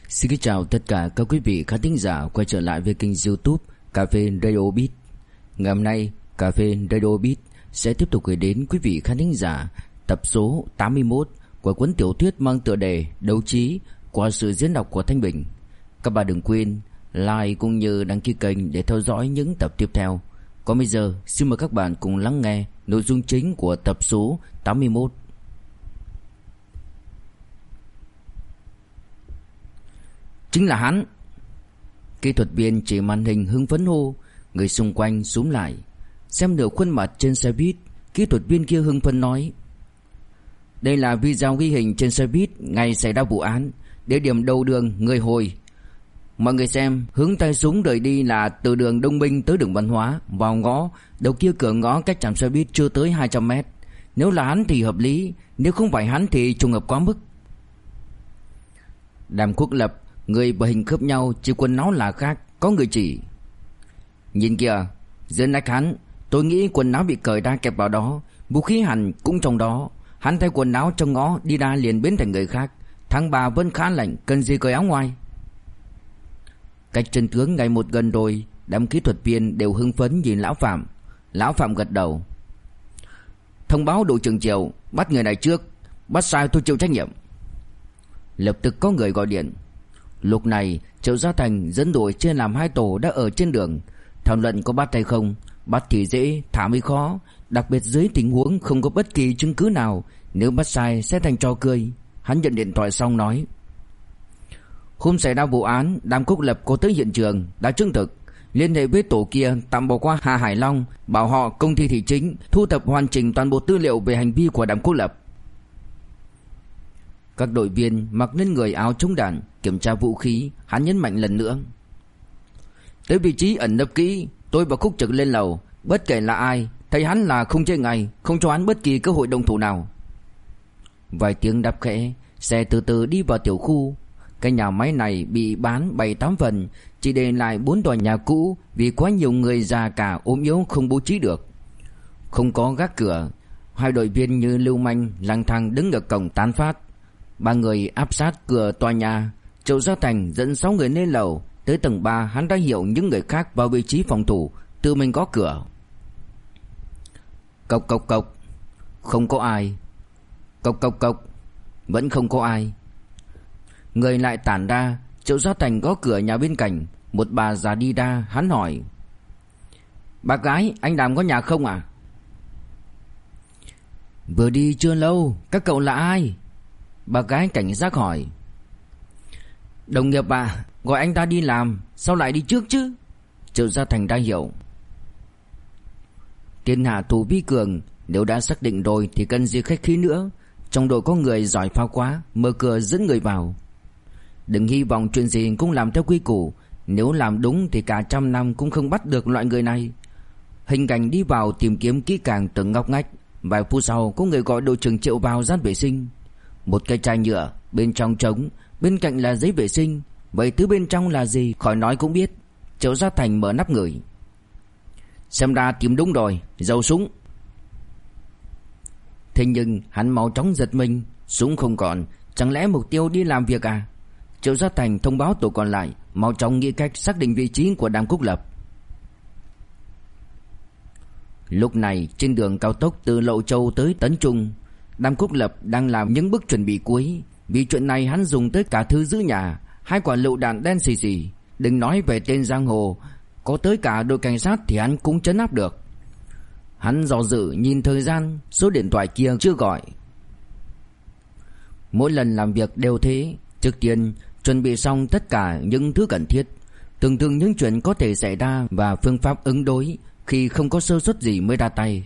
Xin kính chào tất cả các quý vị khán thính giả quay trở lại với kênh YouTube Cà phê Radio Beat. Ngày hôm nay, Cà phê Radio Beat sẽ tiếp tục gửi đến quý vị khán thính giả tập số 81 của cuốn tiểu thuyết mang tựa đề Đấu Trí qua sự diễn đọc của Thanh Bình. Các bạn đừng quên like cũng như đăng ký kênh để theo dõi những tập tiếp theo. Còn bây giờ, xin mời các bạn cùng lắng nghe nội dung chính của tập số 81. Chính là hắn. Kỹ thuật viên chỉ màn hình hưng phấn hô. Người xung quanh xúm lại. Xem được khuôn mặt trên xe buýt, kỹ thuật viên kia hưng phấn nói: đây là video ghi hình trên xe buýt ngày xảy ra vụ án. Địa điểm đầu đường Người Hồi. Mọi người xem, hướng tay súng rời đi là từ đường Đông Minh tới đường Văn Hóa, vào ngõ, đầu kia cửa ngõ cách trạm xe buýt chưa tới 200 mét. Nếu là hắn thì hợp lý, nếu không phải hắn thì trùng hợp quá mức. Đàm Quốc Lập, người và hình khớp nhau, chỉ quần áo là khác. Có người chỉ: nhìn kìa, dưới nách hắn, tôi nghĩ quần áo bị cởi ra kẹp vào đó, vũ khí hẳn cũng trong đó. Hắn thay quần áo trong ngõ đi ra liền biến thành người khác. Tháng 3 vẫn khá lạnh, cần gì cởi áo ngoài. Cách chân tướng ngày một gần rồi, đám kỹ thuật viên đều hưng phấn nhìn Lão Phạm. Lão Phạm gật đầu: thông báo đội trưởng Triệu, bắt người này trước, bắt sai tôi chịu trách nhiệm. Lập tức có người gọi điện. Lúc này Triệu Gia Thành dẫn đội chia làm hai tổ đã ở trên đường, thảo luận có bắt hay không. Bắt thì dễ, thả mới khó, đặc biệt dưới tình huống không có bất kỳ chứng cứ nào, nếu bắt sai sẽ thành trò cười. Hắn nhận điện thoại xong nói: hôm xảy ra vụ án, Đàm Quốc Lập có tới hiện trường, đã chứng thực. Liên hệ với tổ kia tạm bỏ qua Hà Hải Long, bảo họ công ty thị chính thu thập hoàn chỉnh toàn bộ tư liệu về hành vi của Đàm Quốc Lập. Các đội viên mặc lên người áo chống đạn, kiểm tra vũ khí. Hắn nhấn mạnh lần nữa: tới vị trí ẩn nấp kỹ, tôi và Khúc Trực lên lầu, bất kể là ai, thấy hắn là không chơi ngay, không cho hắn bất kỳ cơ hội động thủ nào. Vài tiếng đáp khẽ, xe từ từ đi vào tiểu khu. Cái nhà máy này bị bán 7-8 phần, chỉ để lại 4 tòa nhà cũ vì quá nhiều người già cả ốm yếu không bố trí được. Không có gác cửa, hai đội viên như lưu manh lang thang đứng ở cổng tán phát. 3 người áp sát cửa tòa nhà. Triệu Gia Thành dẫn 6 người lên lầu. Tới tầng 3 hắn đã hiệu những người khác vào vị trí phòng thủ, tự mình có cửa. Cộc cộc cộc, không có ai. Cộc cộc cộc, vẫn không có ai. Người lại tản ra. Triệu Gia Thành gõ cửa nhà bên cạnh. Một bà già đi ra. Hắn hỏi: bác gái, anh Đàm có nhà không à? Vừa đi chưa lâu. Các cậu là ai? Bà gái cảnh giác hỏi. Đồng nghiệp à, gọi anh ta đi làm, sao lại đi trước chứ? Triệu Gia Thành đã hiểu. Thiên hạ thủ vi cường, nếu đã xác định rồi thì cần gì khách khí nữa. Trong đội có người giỏi phao quá, mở cửa dẫn người vào. Đừng hy vọng chuyện gì cũng làm theo quy củ. Nếu làm đúng thì cả trăm năm cũng không bắt được loại người này. Hình cảnh đi vào tìm kiếm kỹ càng từng ngóc ngách. Vài phút sau có người gọi đội trưởng Triệu vào gian vệ sinh. Một cái chai nhựa, bên trong trống, bên cạnh là giấy vệ sinh. Vậy thứ bên trong là gì khỏi nói cũng biết. Triệu Gia Thành mở nắp ngửi. Xem ra tìm đúng rồi, dầu súng. Thế nhưng hắn mau chóng giật mình. Súng không còn, chẳng lẽ mục tiêu đi làm việc à? Triệu Gia Thành thông báo tổ còn lại mau chóng nghĩ cách xác định vị trí của Đàm Quốc Lập. Lúc này trên đường cao tốc từ Lậu Châu tới Tấn Trung, Đàm Quốc Lập đang làm những bước chuẩn bị cuối. Vì chuyện này hắn dùng tới cả thứ giữ nhà, 2 quả lựu đạn đen xì xì. Đừng nói về tên giang hồ, có tới cả đội cảnh sát thì hắn cũng trấn áp được. Hắn dò dự nhìn thời gian, số điện thoại kia chưa gọi. Mỗi lần làm việc đều thế. Trước tiên chuẩn bị xong tất cả những thứ cần thiết, tưởng tượng những chuyện có thể xảy ra và phương pháp ứng đối khi không có sơ suất gì mới ra tay.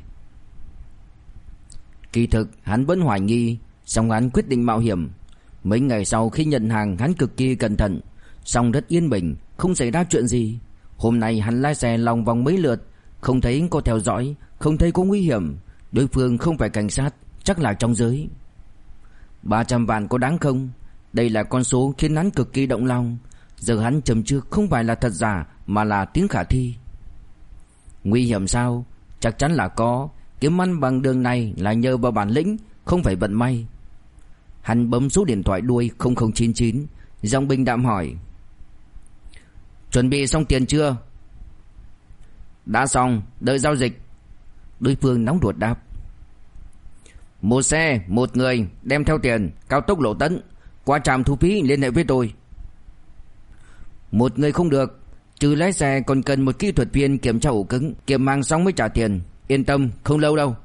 Kỳ thực hắn vẫn hoài nghi, song hắn quyết định mạo hiểm. Mấy ngày sau khi nhận hàng hắn cực kỳ cẩn thận, song rất yên bình, không xảy ra chuyện gì. Hôm nay hắn lái xe lòng vòng mấy lượt, không thấy có theo dõi, không thấy có nguy hiểm. Đối phương không phải cảnh sát, chắc là trong giới. 300 vạn có đáng không? Đây là con số khiến hắn cực kỳ động lòng. Giờ hắn châm chước không phải là thật giả mà là tiếng khả thi. Nguy hiểm sao? Chắc chắn là có. Kiếm ăn bằng đường này là nhờ vào bản lĩnh, không phải vận may. Hắn bấm số điện thoại đuôi 0099, Giọng bình đạm hỏi: Chuẩn bị xong tiền chưa? Đã xong, đợi giao dịch. Đối phương nóng ruột đáp: Một xe, một người, đem theo tiền, cao tốc Lộ Tấn, qua trạm thu phí liên hệ với tôi. Một người không được, trừ lái xe còn cần một kỹ thuật viên kiểm tra ổ cứng, kiểm mang xong mới trả tiền. Yên tâm, không lâu đâu.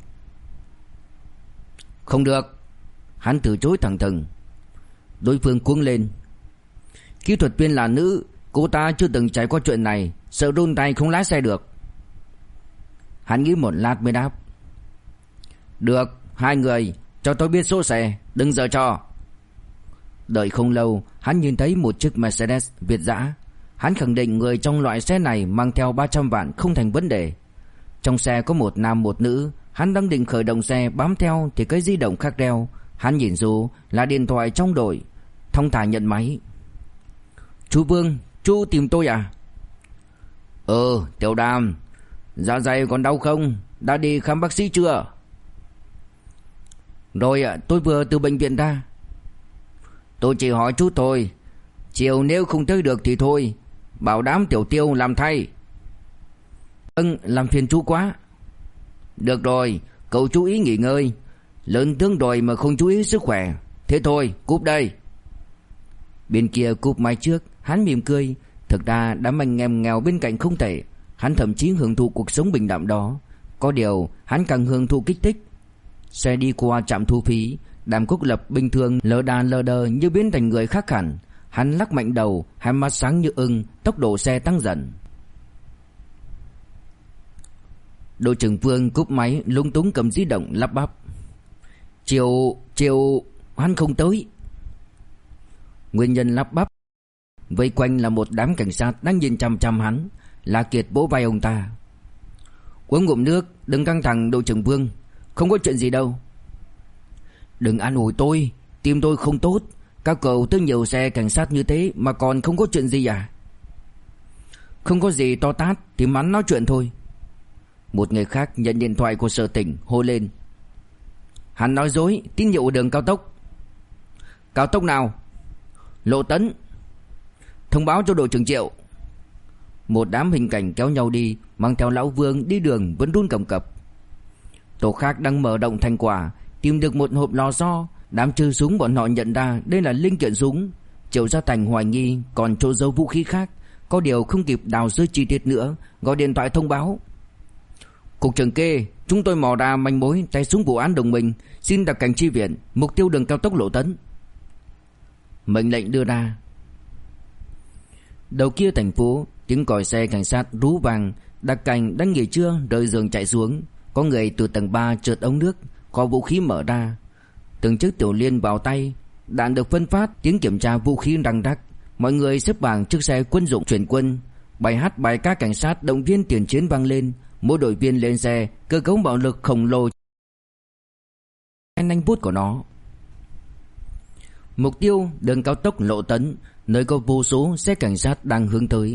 Không được. Hắn từ chối thẳng thừng. Đối phương cuống lên: Kỹ thuật viên là nữ, cô ta chưa từng trải qua chuyện này, sợ run tay không lái xe được. Hắn nghĩ một lát mới đáp: Được, 2 người, cho tôi biết số xe, đừng giở trò. Đợi không lâu, hắn nhìn thấy một chiếc Mercedes Việt dã. Hắn khẳng định người trong loại xe này mang theo 300 vạn không thành vấn đề. Trong xe có một nam một nữ. Hắn đang định khởi động xe bám theo thì cái di động khác reo. Hắn nhìn dù là điện thoại trong đội, thong thả nhận máy. Chú Vương, chú tìm tôi à? Tiểu Đàm, dạ dày còn đau không? Đã đi khám bác sĩ chưa? Rồi ạ, tôi vừa từ bệnh viện ra. Tôi chỉ hỏi chú thôi, chiều nếu không tới được thì thôi, bảo đám Tiểu Tiêu làm thay. Làm phiền chú quá. Được rồi, cậu chú ý nghỉ ngơi. Lớn tướng rồi mà không chú ý sức khỏe. Thế thôi, cúp đây. Bên kia cúp máy trước, hắn mỉm cười. Thực ra đám anh em nghèo bên cạnh không tệ. Hắn thậm chí hưởng thụ cuộc sống bình đạm đó. Có điều hắn càng hưởng thụ kích thích. Xe đi qua trạm thu phí, Đàm Quốc Lập bình thường lờ đà lờ đờ như biến thành người khác hẳn. Hắn lắc mạnh đầu, hai mắt sáng như ưng, tốc độ xe tăng dần. Đội trưởng Vương cúp máy, lúng túng cầm di động lắp bắp: Chiều hắn không tới. Nguyên nhân lắp bắp: vây quanh là một đám cảnh sát đang nhìn chằm chằm hắn. La Kiệt vỗ vai ông ta: Uống ngụm nước, đừng căng thẳng đội trưởng Vương, không có chuyện gì đâu. Đừng an ủi tôi, tim tôi không tốt. Các cậu tới nhiều xe cảnh sát như thế mà còn không có chuyện gì à? Không có gì to tát thì mắn nói chuyện thôi. Một người khác nhận điện thoại của Sở Tỉnh hô lên: Hắn nói dối, tín hiệu đường cao tốc. Cao tốc nào? Lộ Tấn. Thông báo cho đội trưởng Triệu. Một đám hình cảnh kéo nhau đi, mang theo lão Vương đi đường vẫn run cầm cập. Tổ khác đang mở rộng thành quả, tìm được một hộp lò xo. Đám trừ súng bọn họ nhận ra đây là linh kiện súng. Triệu Gia Thành hoài nghi còn chỗ giấu vũ khí khác. Có điều không kịp đào sới chi tiết nữa, gọi điện thoại thông báo: Cục trưởng Kê, chúng tôi mò ra manh mối tay súng vụ án đồng minh, xin đặc cảnh chi viện, mục tiêu đường cao tốc Lộ Tấn. Mệnh lệnh đưa ra. Đầu kia thành phố, tiếng còi xe cảnh sát rú vang. Đặc cảnh đang nghỉ trưa rời giường chạy xuống. Có người từ tầng 3 trượt ống nước, có vũ khí mở ra. Từng chiếc tiểu liên vào tay, đạn được phân phát, tiếng kiểm tra vũ khí răng rắc. Mọi người xếp hàng trước xe quân dụng chuyển quân. Bài hát bài ca cảnh sát động viên tiền chiến vang lên. Mỗi đội viên lên xe, cơ cấu bạo lực khổng lồ nhanh bút của nó. Mục tiêu đường cao tốc Lộ Tấn, nơi có vô số xe cảnh sát đang hướng tới.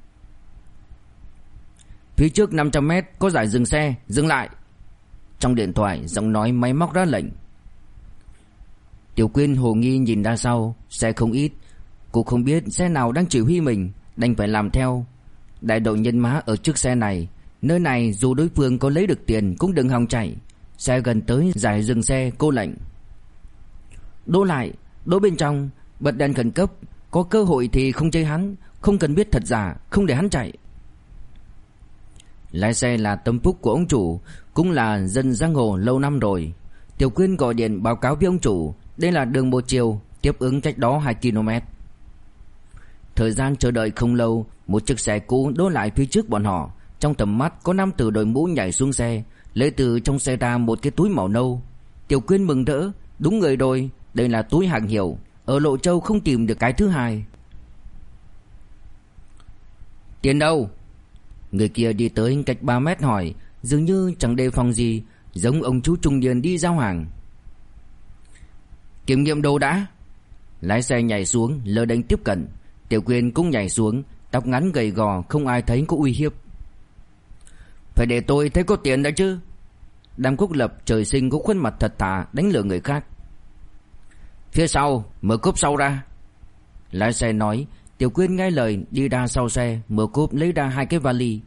Phía trước 500 mét có giải dừng xe, dừng lại. Trong điện thoại giọng nói máy móc ra lệnh. Tiểu Quyên hồ nghi nhìn ra sau, xe không ít. Cô không biết xe nào đang chỉ huy mình, đành phải làm theo. Đại đội nhân mã ở trước xe này. Nơi này dù đối phương có lấy được tiền cũng đừng hòng chạy. Xe gần tới giải dừng xe, cô lệnh: Đỗ lại, đỗ bên trong, bật đèn khẩn cấp. Có cơ hội thì không chơi hắn, không cần biết thật giả, không để hắn chạy. Lái xe là tâm phúc của ông chủ, cũng là dân giang hồ lâu năm rồi. Tiểu Quyên gọi điện báo cáo với ông chủ. Đây là đường một chiều, tiếp ứng cách đó 2 km. Thời gian chờ đợi không lâu, một chiếc xe cũ đỗ lại phía trước bọn họ. Trong tầm mắt có nam tử đội mũ nhảy xuống xe, lấy từ trong xe ra một cái túi màu nâu. Tiểu Quyên mừng rỡ: Đúng người rồi, đây là túi hàng hiệu, ở Lộ Châu không tìm được cái thứ hai. Tiền đâu? Người kia đi tới cách 3 mét hỏi, dường như chẳng đề phòng gì, giống ông chú trung niên đi giao hàng. Kiểm nghiệm đồ đã. Lái xe nhảy xuống, lơ đánh tiếp cận. Tiểu Quyên cũng nhảy xuống, tóc ngắn gầy gò, không ai thấy có uy hiếp. Phải để tôi thấy có tiền đã chứ. Đàm Quốc Lập trời sinh có khuôn mặt thật thà, đánh lừa người khác. Phía sau, mở cốp sau ra. Lái xe nói. Tiểu Quyên nghe lời đi ra sau xe, mở cốp lấy ra 2 cái vali.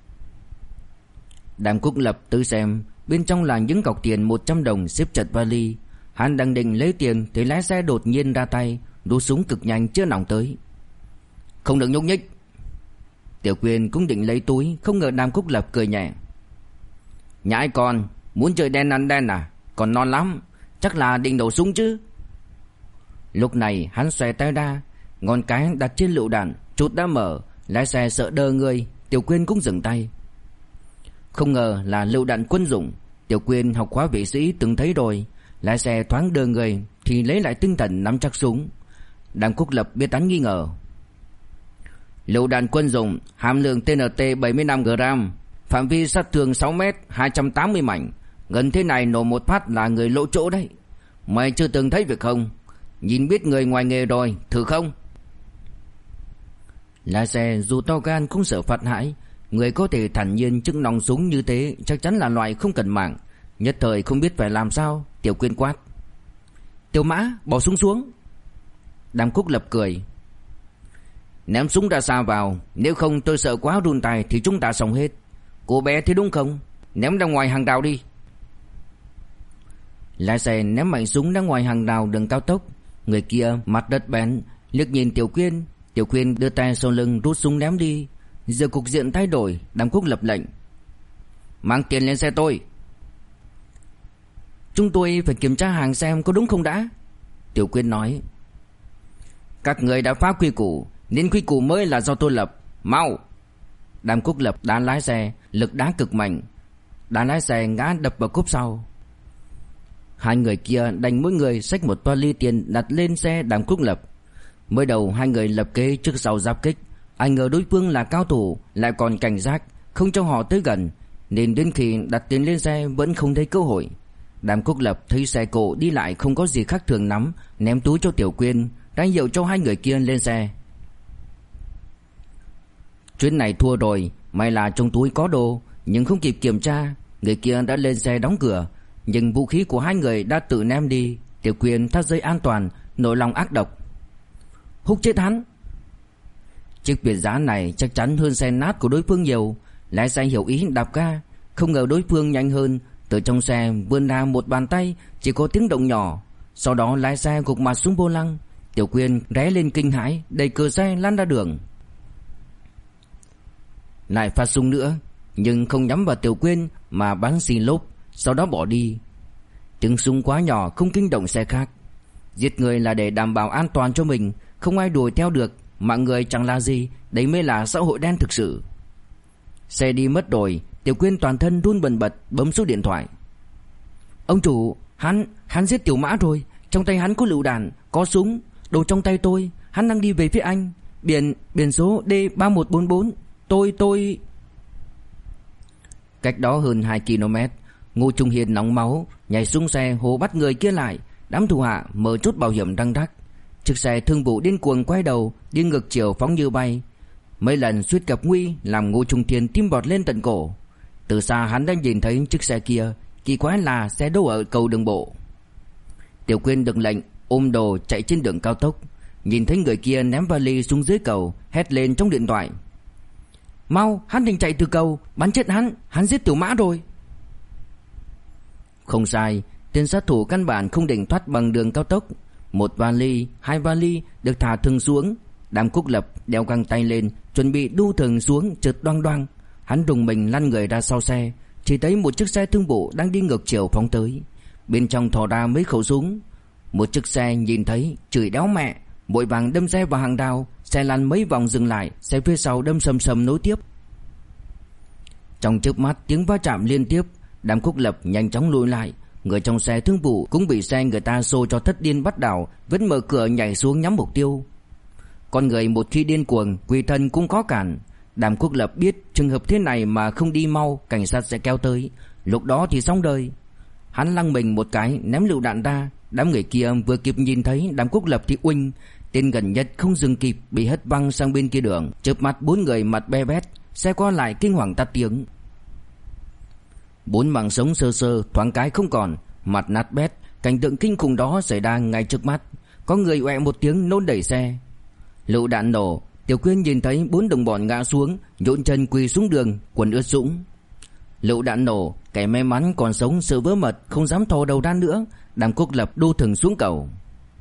Đàm Quốc Lập tới xem, bên trong là những cọc tiền 100 đồng xếp chật vali. Hắn đang định lấy tiền thì lái xe đột nhiên ra tay, đút súng cực nhanh chữa nòng tới. Không được nhúc nhích. Tiểu Quyên cũng định lấy túi, không ngờ Đàm Quốc Lập cười nhẹ. Nhãi con, muốn chơi đen ăn đen à? Còn non lắm, chắc là định nổ súng chứ. Lúc này hắn xòe tay ra, ngón cái đặt trên lựu đạn, chốt đã mở. Lái xe sợ đơ người, Tiểu Quyên cũng dừng tay. Không ngờ là lựu đạn quân dụng. Tiểu Quyên học khóa vệ sĩ từng thấy rồi. Lái xe thoáng đơ người thì lấy lại tinh thần nắm chắc súng. Đàm Quốc Lập biết hắn nghi ngờ. Lựu đạn quân dụng, hàm lượng TNT 75 g, phạm vi sát thương 6 m, 280 mảnh. Gần thế này nổ một phát là người lộ chỗ đấy. Mày chưa từng thấy việc không? Nhìn biết người ngoài nghề rồi, thử không? Lái xe dù to gan cũng sợ phạt hãi. Người có thể thản nhiên trước nòng súng như thế chắc chắn là loại không cần mạng. Nhất thời không biết phải làm sao. Tiểu Quyên quát. Tiểu Mã, bỏ súng xuống. Đàm Quốc Lập cười. Ném súng ra xa vào, nếu không tôi sợ quá run tay thì chúng ta xong hết. Cô bé thế đúng không? Ném ra ngoài hàng rào đi. Lái xe ném mạnh súng ra ngoài hàng rào đường cao tốc. Người kia mặt đất bén, liếc nhìn Tiểu Quyên. Tiểu Quyên đưa tay sau lưng rút súng ném đi. Giờ cục diện thay đổi. Đàm Quốc Lập lệnh. Mang tiền lên xe tôi. Chúng tôi phải kiểm tra hàng xem có đúng không đã. Tiểu Quyên nói. Các người đã phá quy củ, nên quy củ mới là do tôi lập. Mau. Đàm Quốc Lập đá lái xe, lực đá cực mạnh. Đá lái xe ngã đập vào cốp sau. Hai người kia đành mỗi người xách một vali tiền đặt lên xe Đàm Quốc Lập. Mới đầu hai người lập kế trước sau giáp kích. Ai ngờ đối phương là cao thủ, lại còn cảnh giác, không cho họ tới gần, nên đến khi đặt tiền lên xe vẫn không thấy cơ hội. Đàm Quốc Lập thấy xe cộ đi lại không có gì khác thường lắm, ném túi cho Tiểu Quyên, ra hiệu cho hai người kia lên xe. Chuyến này thua rồi, may là trong túi có đồ, nhưng không kịp kiểm tra. Người kia đã lên xe đóng cửa, nhưng vũ khí của hai người đã tự ném đi. Tiểu Quyên thắt dây an toàn, nổi lòng ác độc. Húc chết hắn. Chiếc Việt Giã này chắc chắn hơn xe nát của đối phương nhiều. Lái xe hiểu ý đạp ga, không ngờ đối phương nhanh hơn. Từ trong xe vươn ra một bàn tay, chỉ có tiếng động nhỏ. Sau đó lái xe gục mặt xuống vô lăng. Tiểu Quyên ré lên kinh hãi, đẩy cửa xe lăn ra đường. Lại phát súng nữa, nhưng không nhắm vào Tiểu Quyên mà bắn xì lốp, sau đó bỏ đi. Tiếng súng quá nhỏ không kinh động xe khác. Giết người là để đảm bảo an toàn cho mình, không ai đuổi theo được. Mạng người chẳng là gì, đấy mới là xã hội đen thực sự. Xe đi mất rồi, Tiểu Quyên toàn thân run bần bật bấm số điện thoại. Ông chủ, hắn giết Tiểu Mã rồi. Trong tay hắn có lựu đạn, có súng, đồ trong tay tôi. Hắn đang đi về phía anh. Biển số D3144. Tôi Cách đó hơn 2 km, Ngô Trung Hiền nóng máu nhảy xuống xe hô bắt người kia lại. Đám thủ hạ mở chốt bảo hiểm răng rắc. Chiếc xe thương vụ điên cuồng quay đầu, đi ngược chiều phóng như bay. Mấy lần suýt gặp nguy làm Ngô Trung Hiền tim bọt lên tận cổ. Từ xa hắn đã nhìn thấy chiếc xe kia, kỳ quái là xe đỗ ở cầu đường bộ. Tiểu Quyên được lệnh ôm đồ chạy trên đường cao tốc, nhìn thấy người kia ném vali xuống dưới cầu, hét lên trong điện thoại. Mau, hắn định chạy từ cầu, bắn chết hắn giết Tiểu Mã rồi. Không sai, tên sát thủ căn bản không định thoát bằng đường cao tốc. Một vali, hai vali được thả thừng xuống. Đàm Quốc Lập đeo găng tay lên, chuẩn bị đu thừng xuống, chợt đoang đoang. Hắn đùng mình lăn người ra sau xe, chỉ thấy một chiếc xe thương vụ đang đi ngược chiều phóng tới. Bên trong thò ra mấy khẩu súng. Một chiếc xe nhìn thấy chửi đéo mẹ, vội vàng đâm xe vào hàng rào. Xe lăn mấy vòng dừng lại, xe phía sau đâm sầm sầm nối tiếp. Trong chớp mắt tiếng va chạm liên tiếp, Đàm Quốc Lập nhanh chóng lùi lại. Người trong xe thương vụ cũng bị xe người ta xô cho thất điên bắt đảo, vẫn mở cửa nhảy xuống nhắm mục tiêu. Con người một khi điên cuồng, quỷ thần cũng có cản. Đàm Quốc Lập biết trường hợp thế này mà không đi mau, cảnh sát sẽ kéo tới, lúc đó thì xong đời. Hắn lăng mình một cái ném lựu đạn ra. Đám người kia vừa kịp nhìn thấy Đàm Quốc Lập thì uỳnh, tên gần nhất không dừng kịp bị hất văng sang bên kia đường. Chớp mắt 4 người mặt be bét, xe qua lại kinh hoàng tắt tiếng. 4 mạng sống sơ sơ thoáng cái không còn, mặt nát bét. Cảnh tượng kinh khủng đó xảy ra ngay trước mắt. Có người oẹ một tiếng nôn đẩy xe. Lựu đạn nổ, Tiểu Quyên nhìn thấy 4 đồng bọn ngã xuống, nhũn chân quỳ xuống đường, quần ướt sũng. Lựu đạn nổ, kẻ may mắn còn sống sợ vỡ mật không dám thò đầu ra nữa, Đàm Quốc Lập đô thừng xuống cầu.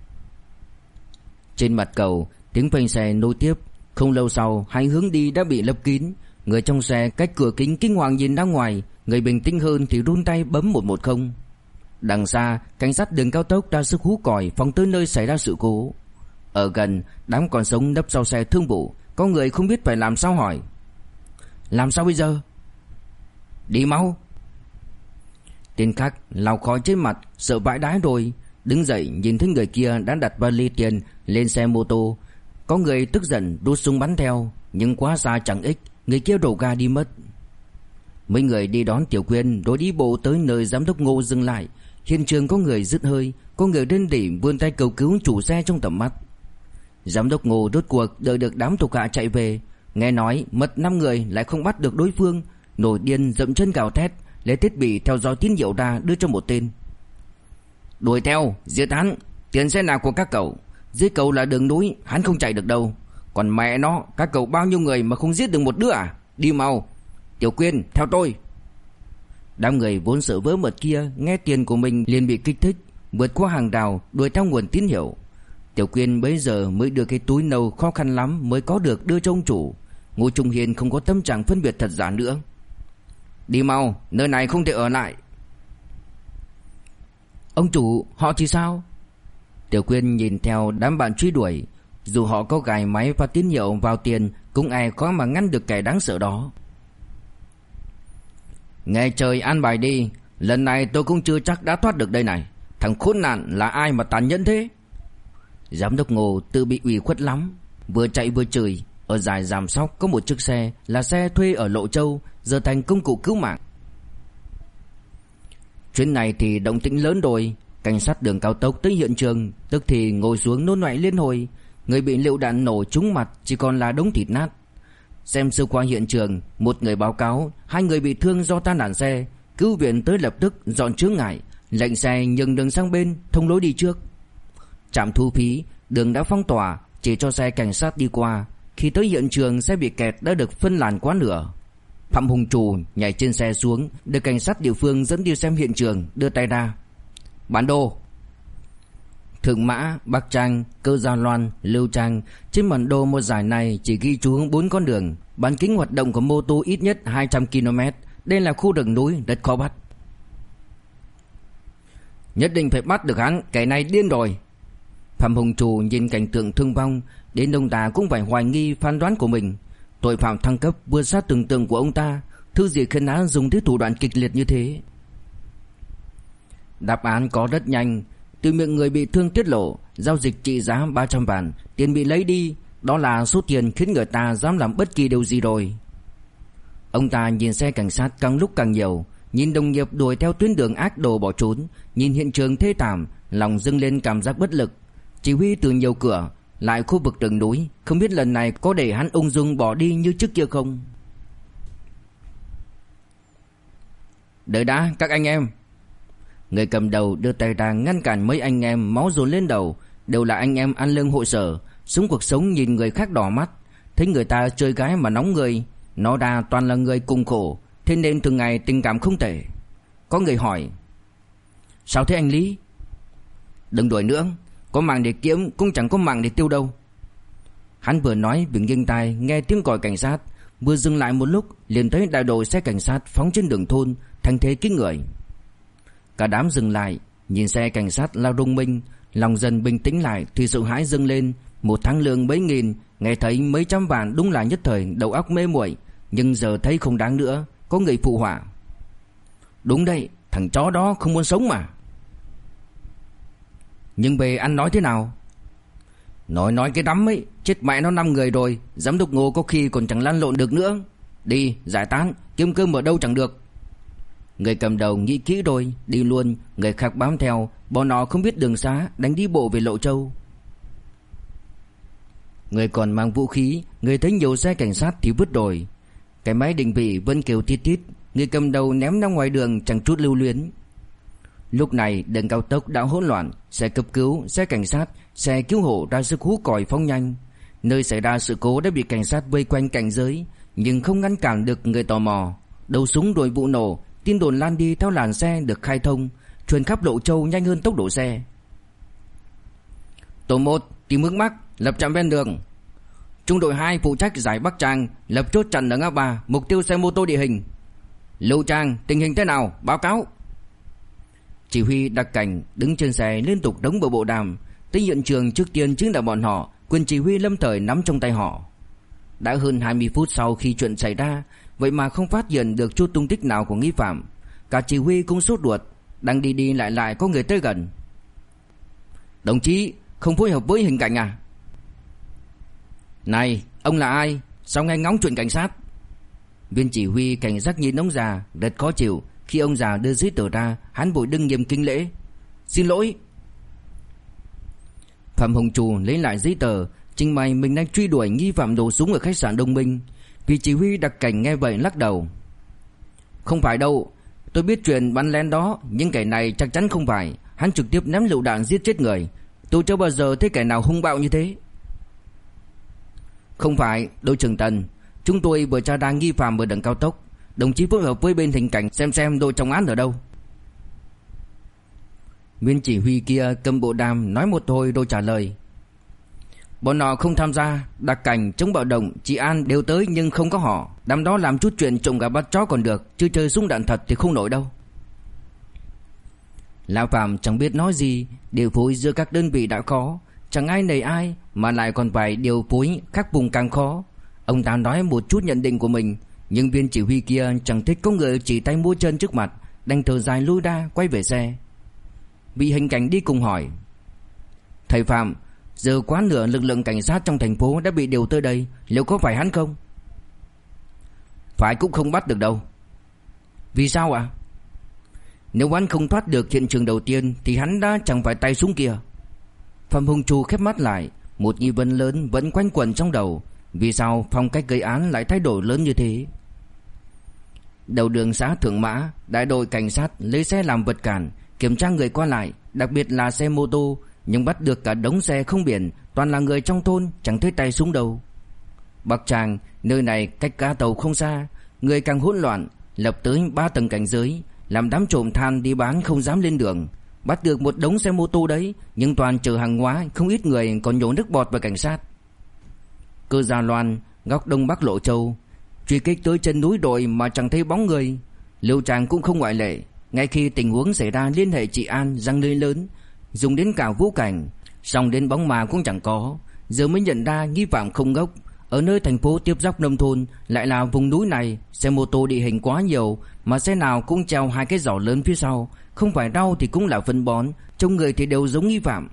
Trên mặt cầu, tiếng phanh xe nối tiếp. Không lâu sau, hai hướng đi đã bị lấp kín. Người trong xe cách cửa kính kinh hoàng nhìn ra ngoài, người bình tĩnh hơn thì run tay bấm 110. Đằng xa, cảnh sát đường cao tốc ra sức hú còi phóng tới nơi xảy ra sự cố. Ở gần, đám còn sống nấp sau xe thương vụ, có người không biết phải làm sao hỏi: làm sao bây giờ? Đi mau. Tên khác lau khói trên mặt, sợ vãi đái rồi, đứng dậy nhìn thấy người kia đã đặt vali tiền lên xe mô tô. Có người tức giận rút súng bắn theo, nhưng quá xa chẳng ích, người kia đổ ga đi mất. Mấy người đi đón Tiểu Quyên rồi đi bộ tới nơi giám đốc Ngô dừng lại. Hiện trường có người dứt hơi, có người rên rỉ vươn tay cầu cứu chủ xe trong tầm mắt. Giám đốc Ngô rốt cuộc đợi được đám thuộc hạ chạy về, nghe nói mất 5 người lại không bắt được đối phương, nổi điên dậm chân gào thét, lấy thiết bị theo dõi tín hiệu ra đưa cho một tên: đuổi theo, giết hắn, tiền xe nào của các cậu. Dưới cầu là đường núi, hắn không chạy được đâu. Còn mẹ nó, các cậu bao nhiêu người mà không giết được một đứa à? Đi mau. Tiểu Quyên, theo tôi. Đám người vốn sợ vỡ mật kia nghe tiền của mình liền bị kích thích, vượt qua hàng rào đuổi theo nguồn tín hiệu. Tiểu Quyên bấy giờ mới đưa cái túi nâu khó khăn lắm mới có được đưa cho ông chủ. Ngô Trung Hiền không có tâm trạng phân biệt thật giả nữa. Đi mau, nơi này không thể ở lại. Ông chủ, họ thì sao? Tiểu Quyên nhìn theo đám bạn truy đuổi, dù họ có gài máy và tín hiệu vào tiền cũng ai khó mà ngăn được kẻ đáng sợ đó. Nghe trời an bài đi, lần này tôi cũng chưa chắc đã thoát được đây này. Thằng khốn nạn là ai mà tàn nhẫn thế? Giám đốc Ngô tự bị ủy khuất lắm, vừa chạy vừa chửi. Ở dải Giàm Sóc có một chiếc xe là xe thuê ở Lộ Châu, giờ thành công cụ cứu mạng. Chuyến này thì động tĩnh lớn rồi. Cảnh sát đường cao tốc tới hiện trường, tức thì ngồi xuống nôn nọe liên hồi. Người bị lựu đạn nổ trúng mặt chỉ còn là đống thịt nát. Xem sơ qua hiện trường, một người báo cáo 2 người bị thương do tai nạn xe. Cứu viện tới lập tức dọn chướng ngại, lệnh xe nhường đường sang bên, thông lối đi trước. Trạm thu phí, đường đã phong tỏa, chỉ cho xe cảnh sát đi qua. Khi tới hiện trường, xe bị kẹt đã được phân làn quá nửa. Phạm Hùng Trù nhảy trên xe xuống, được cảnh sát địa phương dẫn đi xem hiện trường, đưa tay ra: bản đồ. Thượng Mã, Bắc Trang, Cơ Gia Loan, Lưu Trang. Trên bản đồ một dải này chỉ ghi chú hướng 4 con đường. Bán kính hoạt động của mô tô ít nhất 200 km. Đây là khu rừng núi rất khó bắt. Nhất định phải bắt được hắn, kẻ này điên rồi. Phạm Hùng Trù nhìn cảnh tượng thương vong, đến ông ta cũng phải hoài nghi phán đoán của mình. Tội phạm thăng cấp vượt xa tưởng tượng của ông ta. Thứ gì khiến hắn dùng thứ thủ đoạn kịch liệt như thế? Đáp án có rất nhanh. Từ miệng người bị thương tiết lộ, giao dịch trị giá 300 vạn, tiền bị lấy đi. Đó là số tiền khiến người ta dám làm bất kỳ điều gì rồi. Ông ta nhìn xe cảnh sát càng lúc càng nhiều, nhìn đồng nghiệp đuổi theo tuyến đường ác đồ bỏ trốn, nhìn hiện trường thê thảm, lòng dâng lên cảm giác bất lực. Chỉ huy từ nhiều cửa, lại khu vực rừng núi, không biết lần này có để hắn ung dung bỏ đi như trước kia không? Đợi đã các anh em. Người cầm đầu đưa tay ra ngăn cản mấy anh em máu dồn lên đầu, đều là anh em ăn lương hội sở, sống cuộc sống nhìn người khác đỏ mắt, thấy người ta chơi gái mà nóng người, nó ra toàn là người cùng khổ, thế nên thường ngày tình cảm không tệ. Có người hỏi: sao thế anh Lý? Đừng đuổi nữa, có mạng để kiếm cũng chẳng có mạng để tiêu đâu. Hắn vừa nói vừa nghiêng tai nghe tiếng còi cảnh sát, vừa dừng lại một lúc liền thấy đại đội xe cảnh sát phóng trên đường thôn, thành thế kinh người. Cả đám dừng lại, nhìn xe cảnh sát lao rung minh, lòng dần bình tĩnh lại thì sợ hãi dâng lên. Một tháng lương mấy nghìn, nghe thấy mấy trăm vạn đúng là nhất thời đầu óc mê muội, nhưng giờ thấy không đáng nữa. Có người phụ họa: đúng đấy, thằng chó đó không muốn sống mà. Nhưng về ăn nói thế nào? Nói cái đắm ấy, chết mẹ nó 5 người rồi, giám đốc Ngô có khi còn chẳng lăn lộn được nữa. Đi, giải tán, kiếm cơm ở đâu chẳng được. Người cầm đầu nghĩ kỹ rồi, đi luôn, người khác bám theo, bọn họ không biết đường xá, đánh đi bộ về Lộ Châu. Người còn mang vũ khí, người thấy nhiều xe cảnh sát thì vứt rồi. Cái máy định vị vẫn kêu tít tít, người cầm đầu ném ra ngoài đường chẳng chút lưu luyến. Lúc này đường cao tốc đã hỗn loạn, xe cấp cứu, xe cảnh sát, xe cứu hộ ra sức hú còi phóng nhanh. Nơi xảy ra sự cố đã bị cảnh sát vây quanh cảnh giới, nhưng không ngăn cản được người tò mò. Đầu súng rồi vụ nổ, tin đồn lan đi theo làn xe được khai thông, truyền khắp Lộ Châu nhanh hơn tốc độ xe. Tổ 1 tìm hướng Bắc, lập trạm ven đường. Trung đội 2 phụ trách giải Bắc Trang, lập chốt chặn ở ngã ba, mục tiêu xe mô tô địa hình. Lưu Trang, tình hình thế nào? Báo cáo. Chỉ huy đặc cảnh đứng trên xe liên tục đóng bộ đàm. Tới hiện trường trước tiên chính là bọn họ, quyền chỉ huy lâm thời nắm trong tay họ. Đã hơn 20 phút sau khi chuyện xảy ra, vậy mà không phát hiện được chút tung tích nào của nghi phạm. Cả chỉ huy cũng sốt ruột, đang đi lại có người tới gần. Đồng chí, không phối hợp với hình cảnh à? Này, ông là ai? Sao nghe ngóng chuyện cảnh sát? Viên chỉ huy cảnh giác nhìn ông già, rất khó chịu. Khi ông già đưa giấy tờ ra, hắn vội đứng nghiêm kính lễ. Xin lỗi. Phạm Hồng Trù lấy lại giấy tờ, trình bày mình đang truy đuổi nghi phạm nổ súng ở khách sạn Đông Minh. Vị chỉ huy đặc cảnh nghe vậy lắc đầu. Không phải đâu, tôi biết chuyện bắn lén đó, nhưng kẻ này chắc chắn không phải. Hắn trực tiếp ném lựu đạn giết chết người. Tôi chưa bao giờ thấy kẻ nào hung bạo như thế. Không phải, đội trưởng Tần, chúng tôi vừa tra ra nghi phạm ở đường cao tốc. Đồng chí phối hợp với bên hình cảnh xem đội trọng án ở đâu. Viên chỉ huy kia cầm bộ đàm nói một hồi rồi trả lời. Bọn họ không tham gia, đặc cảnh, chống bạo động, trị an đều tới nhưng không có họ. Đám đó làm chút chuyện trộm gà bắt chó còn được, chứ chơi súng đạn thật thì không nổi đâu. Lão Phạm chẳng biết nói gì, điều phối giữa các đơn vị đã khó, chẳng ai nể ai mà lại còn phải điều phối các vùng càng khó. Ông ta nói một chút nhận định của mình, nhưng viên chỉ huy kia chẳng thích có người chỉ tay múa chân trước mặt, đành thở dài lui ra quay về xe. Vị hình cảnh đi cùng hỏi. Thầy Phạm, giờ quá nửa lực lượng cảnh sát trong thành phố đã bị điều tới đây, liệu có phải hắn không? Phải cũng không bắt được đâu. Vì sao ạ? Nếu hắn không thoát được hiện trường đầu tiên thì hắn đã chẳng phải tay súng kia. Phạm Hùng Trù khép mắt lại, một nghi vấn lớn vẫn quanh quẩn trong đầu. Vì sao phong cách gây án lại thay đổi lớn như thế? Đầu đường xã Thượng Mã, đại đội cảnh sát lấy xe làm vật cản, kiểm tra người qua lại, đặc biệt là xe mô tô, nhưng bắt được cả đống xe không biển, toàn là người trong thôn, chẳng thấy tay súng đâu. Bắc Tràng, nơi này cách ga tàu không xa, người càng hỗn loạn, lập tới 3 tầng cảnh giới, làm đám trộm than đi bán không dám lên đường. Bắt được một đống xe mô tô đấy, nhưng toàn chở hàng hóa, không ít người còn nhổ nước bọt vào cảnh sát. Cơ Gia Loan, góc đông bắc Lộ Châu, truy kích tới chân núi đồi mà chẳng thấy bóng người. Lưu Tràng cũng không ngoại lệ, ngay khi tình huống xảy ra liên hệ trị an răng lưới lớn, dùng đến cả vũ cảnh, song đến bóng ma cũng chẳng có. Giờ mới nhận ra nghi phạm không ngốc, ở nơi thành phố tiếp giáp nông thôn, lại là vùng núi này, xe mô tô địa hình quá nhiều, mà xe nào cũng treo 2 cái giỏ lớn phía sau, không phải rau thì cũng là phân bón, trông người thì đều giống nghi phạm.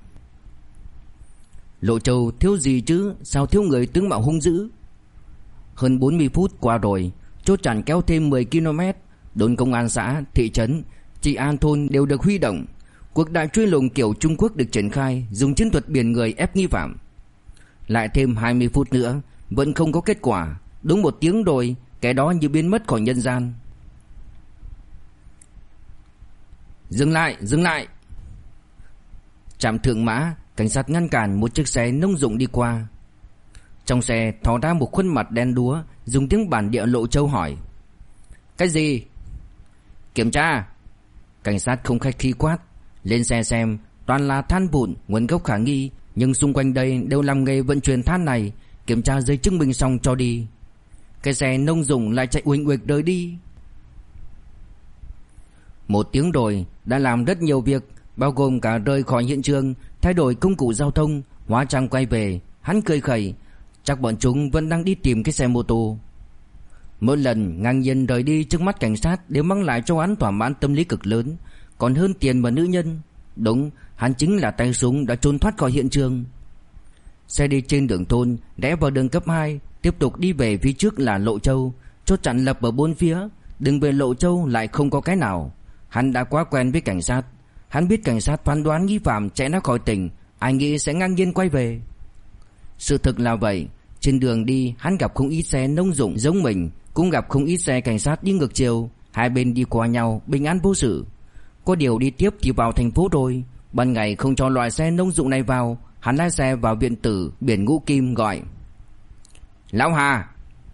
Lộ Châu thiếu gì chứ, sao thiếu người tướng mạo hung dữ. Hơn 40 phút qua rồi, chốt chặn kéo thêm 10 km, đồn công an xã, thị trấn, trị an thôn đều được huy động. Cuộc đại truy lùng kiểu Trung Quốc được triển khai, dùng chiến thuật biển người ép nghi phạm. Lại thêm 20 phút nữa, vẫn không có kết quả. Đúng 1 tiếng rồi, kẻ đó như biến mất khỏi nhân gian. Dừng lại. Trạm Thượng Mã, cảnh sát ngăn cản một chiếc xe nông dụng đi qua. Trong xe thò ra một khuôn mặt đen đúa, dùng tiếng bản địa Lộ Châu hỏi. Cái gì? Kiểm tra. Cảnh sát không khách khí quát. Lên xe xem, toàn là than vụn, nguồn gốc khả nghi, nhưng xung quanh đây đều làm nghề vận chuyển than này. Kiểm tra giấy chứng minh xong cho đi. Cái xe nông dụng lại chạy uỳnh uịch rời đi. 1 tiếng rồi, đã làm rất nhiều việc, bao gồm cả rời khỏi hiện trường, thay đổi công cụ giao thông, hóa trang quay về. Hắn cười khẩy, chắc bọn chúng vẫn đang đi tìm cái xe mô tô. Mỗi lần ngang nhiên rời đi trước mắt cảnh sát đều mang lại cho hắn thỏa mãn tâm lý cực lớn, còn hơn tiền và nữ nhân. Đúng, hắn chính là tay súng đã trốn thoát khỏi hiện trường. Xe đi trên đường thôn, rẽ vào đường cấp 2, tiếp tục đi về phía trước là Lộ Châu, chốt chặn lập ở 4 phía, đường về Lộ Châu lại không có cái nào. Hắn đã quá quen với cảnh sát, hắn biết cảnh sát phán đoán nghi phạm chạy ra khỏi tỉnh, ai nghĩ sẽ ngang nhiên quay về. Sự thực là vậy, trên đường đi hắn gặp không ít xe nông dụng giống mình, cũng gặp không ít xe cảnh sát đi ngược chiều, hai bên đi qua nhau bình an vô sự. Có điều đi tiếp thì vào thành phố rồi, ban ngày không cho loại xe nông dụng này vào, hắn lái xe vào viện tử biển Ngũ Kim gọi. Lão Hà.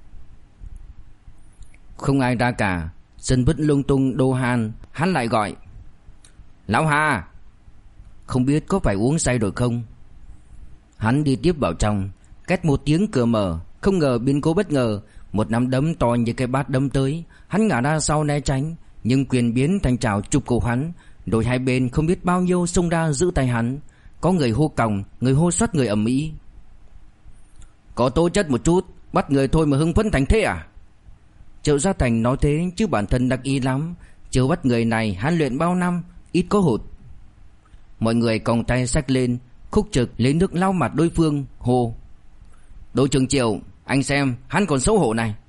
Không ai ra cả. Sân vứt lung tung đồ han. Hắn lại gọi: Lão Hà. Không biết có phải uống say rồi không. Hắn đi tiếp vào trong. Két một tiếng cửa mở. Không ngờ biến cố bất ngờ. Một nắm đấm to như cái bát đấm tới. Hắn ngã ra sau né tránh, nhưng quyền biến thành chảo chụp cổ hắn. Rồi hai bên không biết bao nhiêu xông ra giữ tay hắn. Có người hô còng, người hô xoát người ầm ĩ. Có tố chất một chút, bắt người thôi mà hưng phấn thành thế à? Triệu Gia Thành nói thế chứ bản thân đắc ý lắm. Chiều bắt người này hắn luyện bao năm, ít có hụt. Mọi người còng tay xách lên. Khúc Trực lấy nước lau mặt đối phương, hô: Đội trưởng Triệu, anh xem hắn còn xấu hổ này.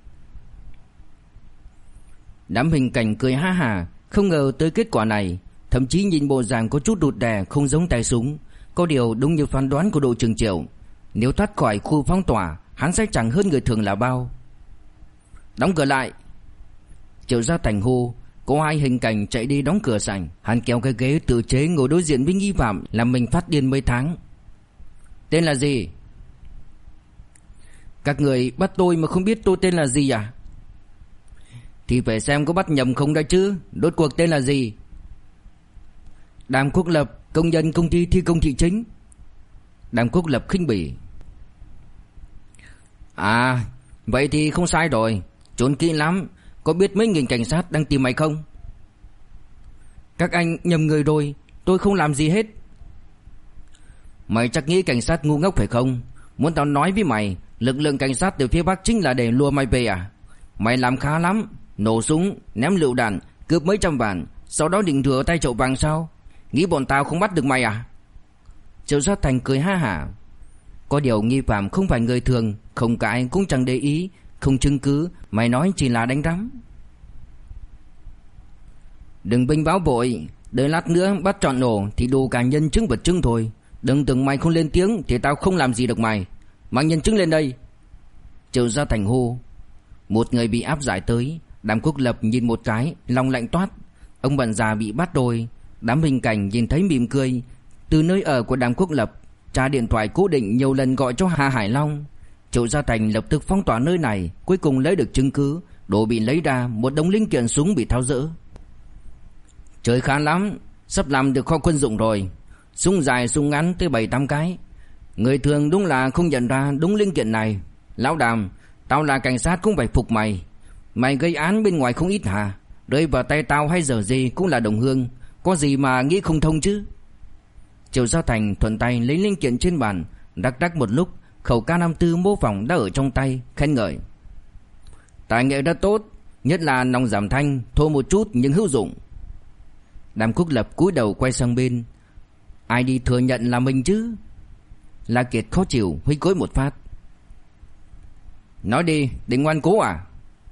Đám Hình Cảnh cười ha hả, không ngờ tới kết quả này. Thậm chí nhìn bộ dạng có chút đụt đè, không giống tay súng. Có điều đúng như phán đoán của đội trưởng Triệu, nếu thoát khỏi khu phong tỏa, hắn sẽ chẳng hơn người thường là bao. Đóng cửa lại. Triệu Gia Thành hô. Có hai Hình Cảnh chạy đi đóng cửa sảnh. Hắn kéo cái ghế tự chế ngồi đối diện với nghi phạm, làm mình phát điên mấy tháng. Tên là gì? Các người bắt tôi mà không biết tôi tên là gì à? Thì phải xem có bắt nhầm không đã chứ. Rốt cuộc tên là gì? Đàm Quốc Lập, công nhân công ty thi công thị chính. Đàm Quốc Lập khinh bỉ: À, vậy thì không sai rồi. Trốn kỹ lắm. Có biết mấy nghìn cảnh sát đang tìm mày không? Các anh nhầm người rồi. Tôi không làm gì hết. Mày chắc nghĩ cảnh sát ngu ngốc phải không? Muốn tao nói với mày, lực lượng cảnh sát từ phía Bắc chính là để lùa mày về à? Mày làm khá lắm. Nổ súng, ném lựu đạn, cướp mấy trăm vạn, sau đó định rửa tay chậu vàng sao? Nghĩ bọn tao không bắt được mày à? Triệu Gia Thành cười ha hả. Có điều nghi phạm không phải người thường, không cãi cũng chẳng để ý. Không chứng cứ, mày nói chỉ là đánh rắm. Đừng binh báo vội. Đợi lát nữa bắt trọn nổ thì đủ cả nhân chứng vật chứng thôi. Đừng tưởng mày không lên tiếng thì tao không làm gì được mày. Mang nhân chứng lên đây. Triệu Gia Thành hô. Một người bị áp giải tới. Đàm Quốc Lập nhìn một cái, lòng lạnh toát. Ông bạn già bị bắt rồi. Đám Hình Cảnh nhìn thấy mỉm cười. Từ nơi ở của Đàm Quốc Lập, trả điện thoại cố định nhiều lần gọi cho Hà Hải Long. Triệu Gia Thành lập tức phong tỏa nơi này. Cuối cùng lấy được chứng cứ. Đồ bị lấy ra, một đống linh kiện súng bị tháo dỡ. Trời khá lắm. Sắp làm được kho quân dụng rồi. Súng dài súng ngắn tới 7-8 cái. Người thường đúng là không nhận ra đúng linh kiện này. Lão Đàm, tao là cảnh sát cũng phải phục mày. Mày gây án bên ngoài không ít hả? Rơi vào tay tao hay giờ gì cũng là đồng hương. Có gì mà nghĩ không thông chứ? Triệu Gia Thành thuận tay lấy linh kiện trên bàn, đắc đắc một lúc. Khẩu K54 mô phỏng đã ở trong tay, khen ngợi: Tài nghệ rất tốt, nhất là nòng giảm thanh, thô một chút nhưng hữu dụng. Đàm Quốc Lập cúi đầu quay sang bên. Ai đi thừa nhận là mình chứ? La Kiệt khó chịu huy cối một phát. Nói đi, định ngoan cố à?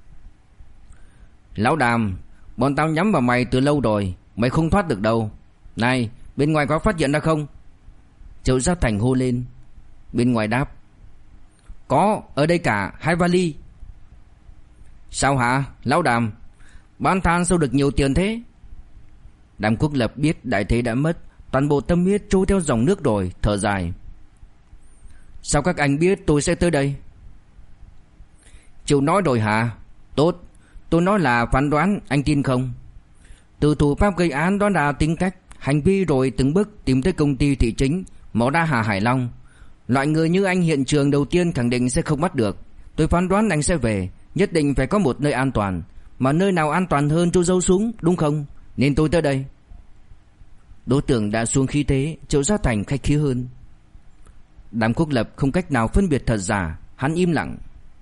Lão Đàm, bọn tao nhắm vào mày từ lâu rồi, mày không thoát được đâu. Này, bên ngoài có phát hiện ra không? Triệu Gia Thành hô lên. Bên ngoài đáp: Có, ở đây cả 2 vali. Sao hả, Lão Đàm? Bán than sao được nhiều tiền thế? Đàm Quốc Lập biết đại thế đã mất, toàn bộ tâm huyết trôi theo dòng nước rồi, thở dài. Sao các anh biết tôi sẽ tới đây? Chịu nói rồi hả? Tốt, tôi nói là phán đoán, anh tin không? Từ thủ pháp gây án đó là tính cách, hành vi rồi từng bước tìm tới công ty thị chính, mỏ ra Hà Hải Long. Loại người như anh hiện trường đầu tiên khẳng định sẽ không bắt được. Tôi phán đoán anh sẽ về, nhất định phải có một nơi an toàn. Mà nơi nào an toàn hơn chỗ giấu súng, đúng không? Nên tôi tới đây. Đối tượng đã xuống khí thế, Triệu Gia Thành khách khí hơn. Đàm Quốc Lập không cách nào phân biệt thật giả, hắn im lặng.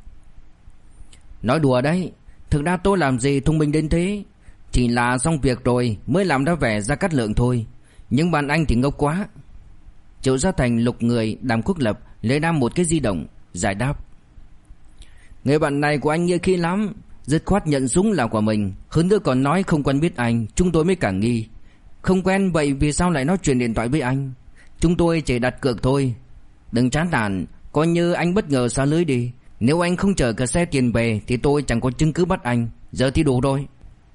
Nói đùa đấy, thực ra tôi làm gì thông minh đến thế. Chỉ là xong việc rồi mới làm ra vẻ Gia Cát Lượng thôi. Nhưng bạn anh thì ngốc quá. Triệu Gia Thành lục người Đàm Quốc Lập, lấy ra một cái di động, giải đáp. Người bạn này của anh nghĩa khí lắm, dứt khoát nhận súng là của mình. Hơn nữa còn nói không quen biết anh, chúng tôi mới càng nghi. Không quen vậy vì sao lại nói chuyện điện thoại với anh? Chúng tôi chỉ đặt cược thôi. Đừng chán nản, coi như anh bất ngờ xả lưới đi. Nếu anh không chở cả xe tiền về thì tôi chẳng có chứng cứ bắt anh. Giờ thì đủ rồi.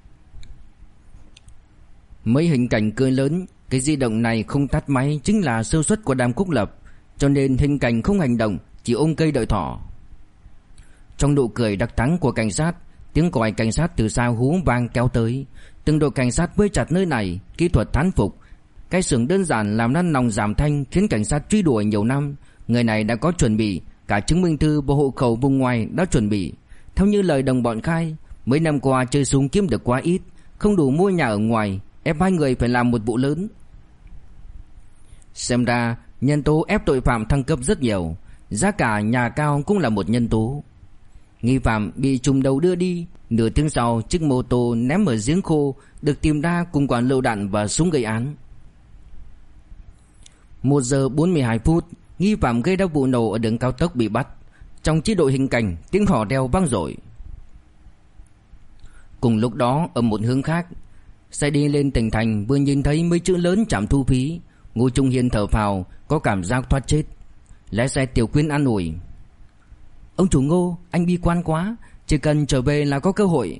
Mấy Hình Cảnh cười lớn. Cái di động này không tắt máy chính là sơ suất của Đàm Quốc Lập, cho nên Hình Cảnh không hành động, chỉ ôm cây đợi thỏ. Trong nụ cười đặc thắng của cảnh sát, tiếng còi cảnh sát từ xa hú vang kéo tới. Từng đội cảnh sát vây chặt nơi này, kỹ thuật thán phục. Cái xưởng đơn giản làm năn lòng giảm thanh khiến cảnh sát truy đuổi nhiều năm. Người này đã có chuẩn bị, cả chứng minh thư và hộ khẩu vùng ngoài đã chuẩn bị. Theo như lời đồng bọn khai, mấy năm qua chơi súng kiếm được quá ít, không đủ mua nhà ở ngoài, ép hai người phải làm một vụ lớn. Xem ra nhân tố ép tội phạm thăng cấp rất nhiều. Giá cả nhà cao cũng là một nhân tố. Nghi phạm bị trùm đầu đưa đi. Nửa tiếng sau, chiếc mô tô ném ở giếng khô được tìm ra cùng quả lựu đạn và súng gây án. 1 giờ 42 phút, nghi phạm gây ra vụ nổ ở đường cao tốc bị bắt. Trong chế độ hình cảnh, tiếng hò reo vang dội. Cùng lúc đó, ở một hướng khác, xe đi lên tỉnh thành vừa nhìn thấy mấy chữ lớn trạm thu phí. Ngô Trung Hiên thở phào, có cảm giác thoát chết. Lái xe Tiểu Quyên an ủi: "Ông chủ Ngô, anh bi quan quá, chỉ cần trở về là có cơ hội."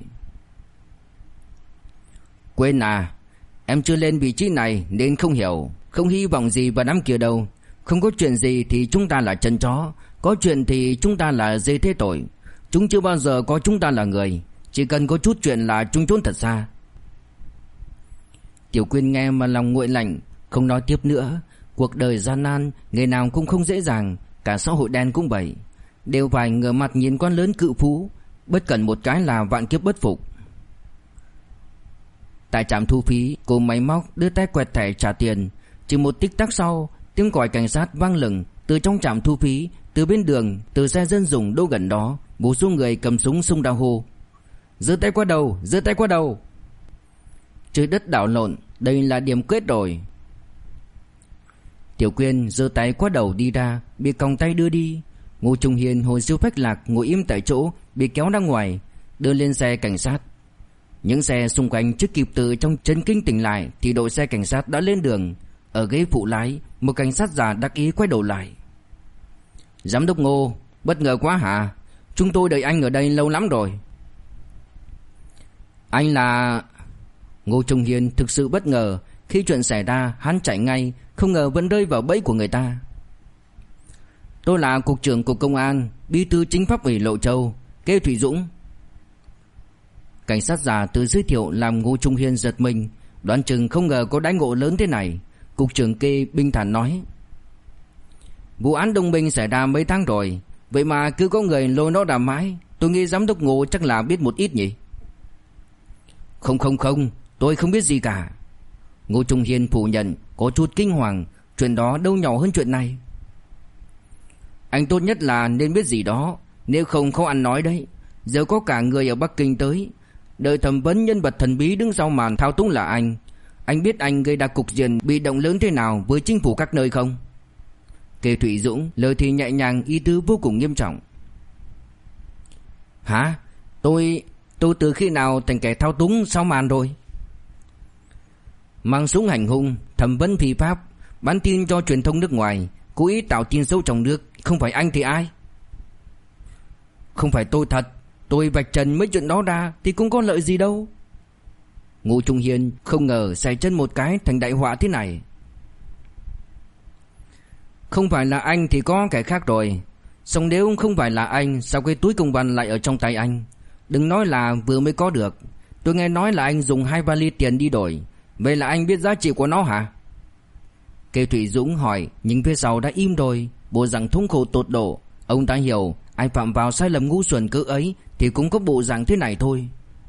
"Quên à, em chưa lên vị trí này nên không hiểu, không hy vọng gì vào đám kia đâu. Không có chuyện gì thì chúng ta là chân chó, có chuyện thì chúng ta là dê thế tội. Chúng chưa bao giờ có chúng ta là người, chỉ cần có chút chuyện là chúng trốn thật xa." Tiểu Quyên nghe mà lòng nguội lạnh, không nói tiếp nữa. Cuộc đời gian nan, ngày nào cũng không dễ dàng, cả xã hội đen cũng vậy, đều phải ngửa mặt nhìn quan lớn cự phú, bất cẩn một cái là vạn kiếp bất phục. Tại trạm thu phí, cô máy móc đưa tay quẹt thẻ trả tiền. Chỉ một tích tắc sau, tiếng còi cảnh sát vang lừng từ trong trạm thu phí, từ bên đường, từ xe dân dụng đỗ gần đó. Một số người cầm súng xông ra hô: "Giơ tay qua đầu, giơ tay qua đầu!" Trời đất đảo lộn, đây là điểm kết rồi. Tiểu Quyên giơ tay qua đầu đi ra, bị còng tay đưa đi. Ngô Trung Hiên hồi siêu phách lạc ngồi im tại chỗ, bị kéo ra ngoài, đưa lên xe cảnh sát. Những xe xung quanh chưa kịp từ trong chấn kinh tỉnh lại thì đội xe cảnh sát đã lên đường. Ở ghế phụ lái, một cảnh sát già đắc ý quay đầu lại: "Giám đốc Ngô, bất ngờ quá hả? Chúng tôi đợi anh ở đây lâu lắm rồi." "Anh là..." Ngô Trung Hiên thực sự bất ngờ. Khi chuyện xảy ra, hắn chạy ngay, không ngờ vẫn rơi vào bẫy của người ta. "Tôi là cục trưởng cục công an, bí thư chính pháp ủy Lộ Châu, Kê Thủy Dũng." Cảnh sát già tự giới thiệu làm Ngô Trung Hiên giật mình, đoán chừng không ngờ có đãi ngộ lớn thế này. Cục trưởng Kê bình thản nói: "Vụ án Đông Bình xảy ra mấy tháng rồi, vậy mà cứ có người lôi nó ra mãi. Tôi nghĩ giám đốc Ngô chắc là biết một ít nhỉ?" Không, tôi không biết gì cả." Ngô Trung Hiên phủ nhận, có chút kinh hoàng. Chuyện đó đâu nhỏ hơn chuyện này. "Anh tốt nhất là nên biết gì đó, nếu không không ăn nói đấy. Giờ có cả người ở Bắc Kinh tới, đợi thẩm vấn nhân vật thần bí đứng sau màn thao túng là anh. Anh biết anh gây ra cục diện bị động lớn thế nào với chính phủ các nơi không?" Kê Thủy Dũng lời thì nhẹ nhàng, ý tứ vô cùng nghiêm trọng. "Hả? Tôi từ khi nào thành kẻ thao túng sau màn rồi?" "Mang súng hành hung, thẩm vấn phi pháp, bán tin cho truyền thông nước ngoài, cố ý tạo tin xấu trong nước, không phải anh thì ai?" "Không phải tôi thật, tôi vạch trần mấy chuyện đó ra thì cũng có lợi gì đâu." Ngô Trung Hiên không ngờ xài chân một cái thành đại họa thế này. "Không phải là anh thì có kẻ khác rồi. Xong nếu không phải là anh, sao cái túi công văn lại ở trong tay anh? Đừng nói là vừa mới có được. Tôi nghe nói là anh dùng 2 vali tiền đi đổi. Vậy là anh biết giá trị của nó hả?" Kê Thủy Dũng hỏi, nhưng phía sau đã im rồi, bộ dạng thống khổ tột độ. Ông ta hiểu, ai phạm vào sai lầm ngu xuẩn cỡ ấy thì cũng có bộ dạng thế này thôi.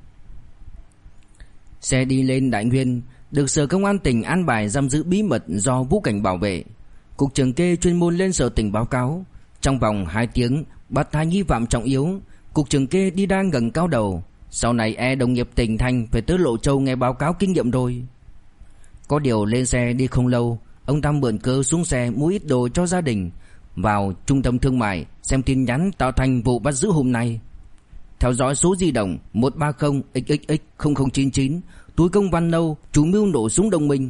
Xe đi lên Đại Nguyên, được Sở Công an tỉnh an bài giam giữ bí mật do Vũ Cảnh bảo vệ. Cục trưởng Kê chuyên môn lên sở tỉnh báo cáo. Trong vòng 2 tiếng bắt 2 nghi phạm trọng yếu. Cục trưởng Kê đi đang ngẩng cao đầu. Sau này đồng nghiệp tỉnh thành phải tới Lộ Châu nghe báo cáo kinh nghiệm rồi. Có điều lên xe đi không lâu, ông ta mượn cớ xuống xe mua ít đồ cho gia đình, vào trung tâm thương mại xem tin nhắn tạo thành vụ bắt giữ hôm nay. Theo dõi số di động 130XXX0099, túi công văn nâu, chủ mưu nổ súng Đông Minh.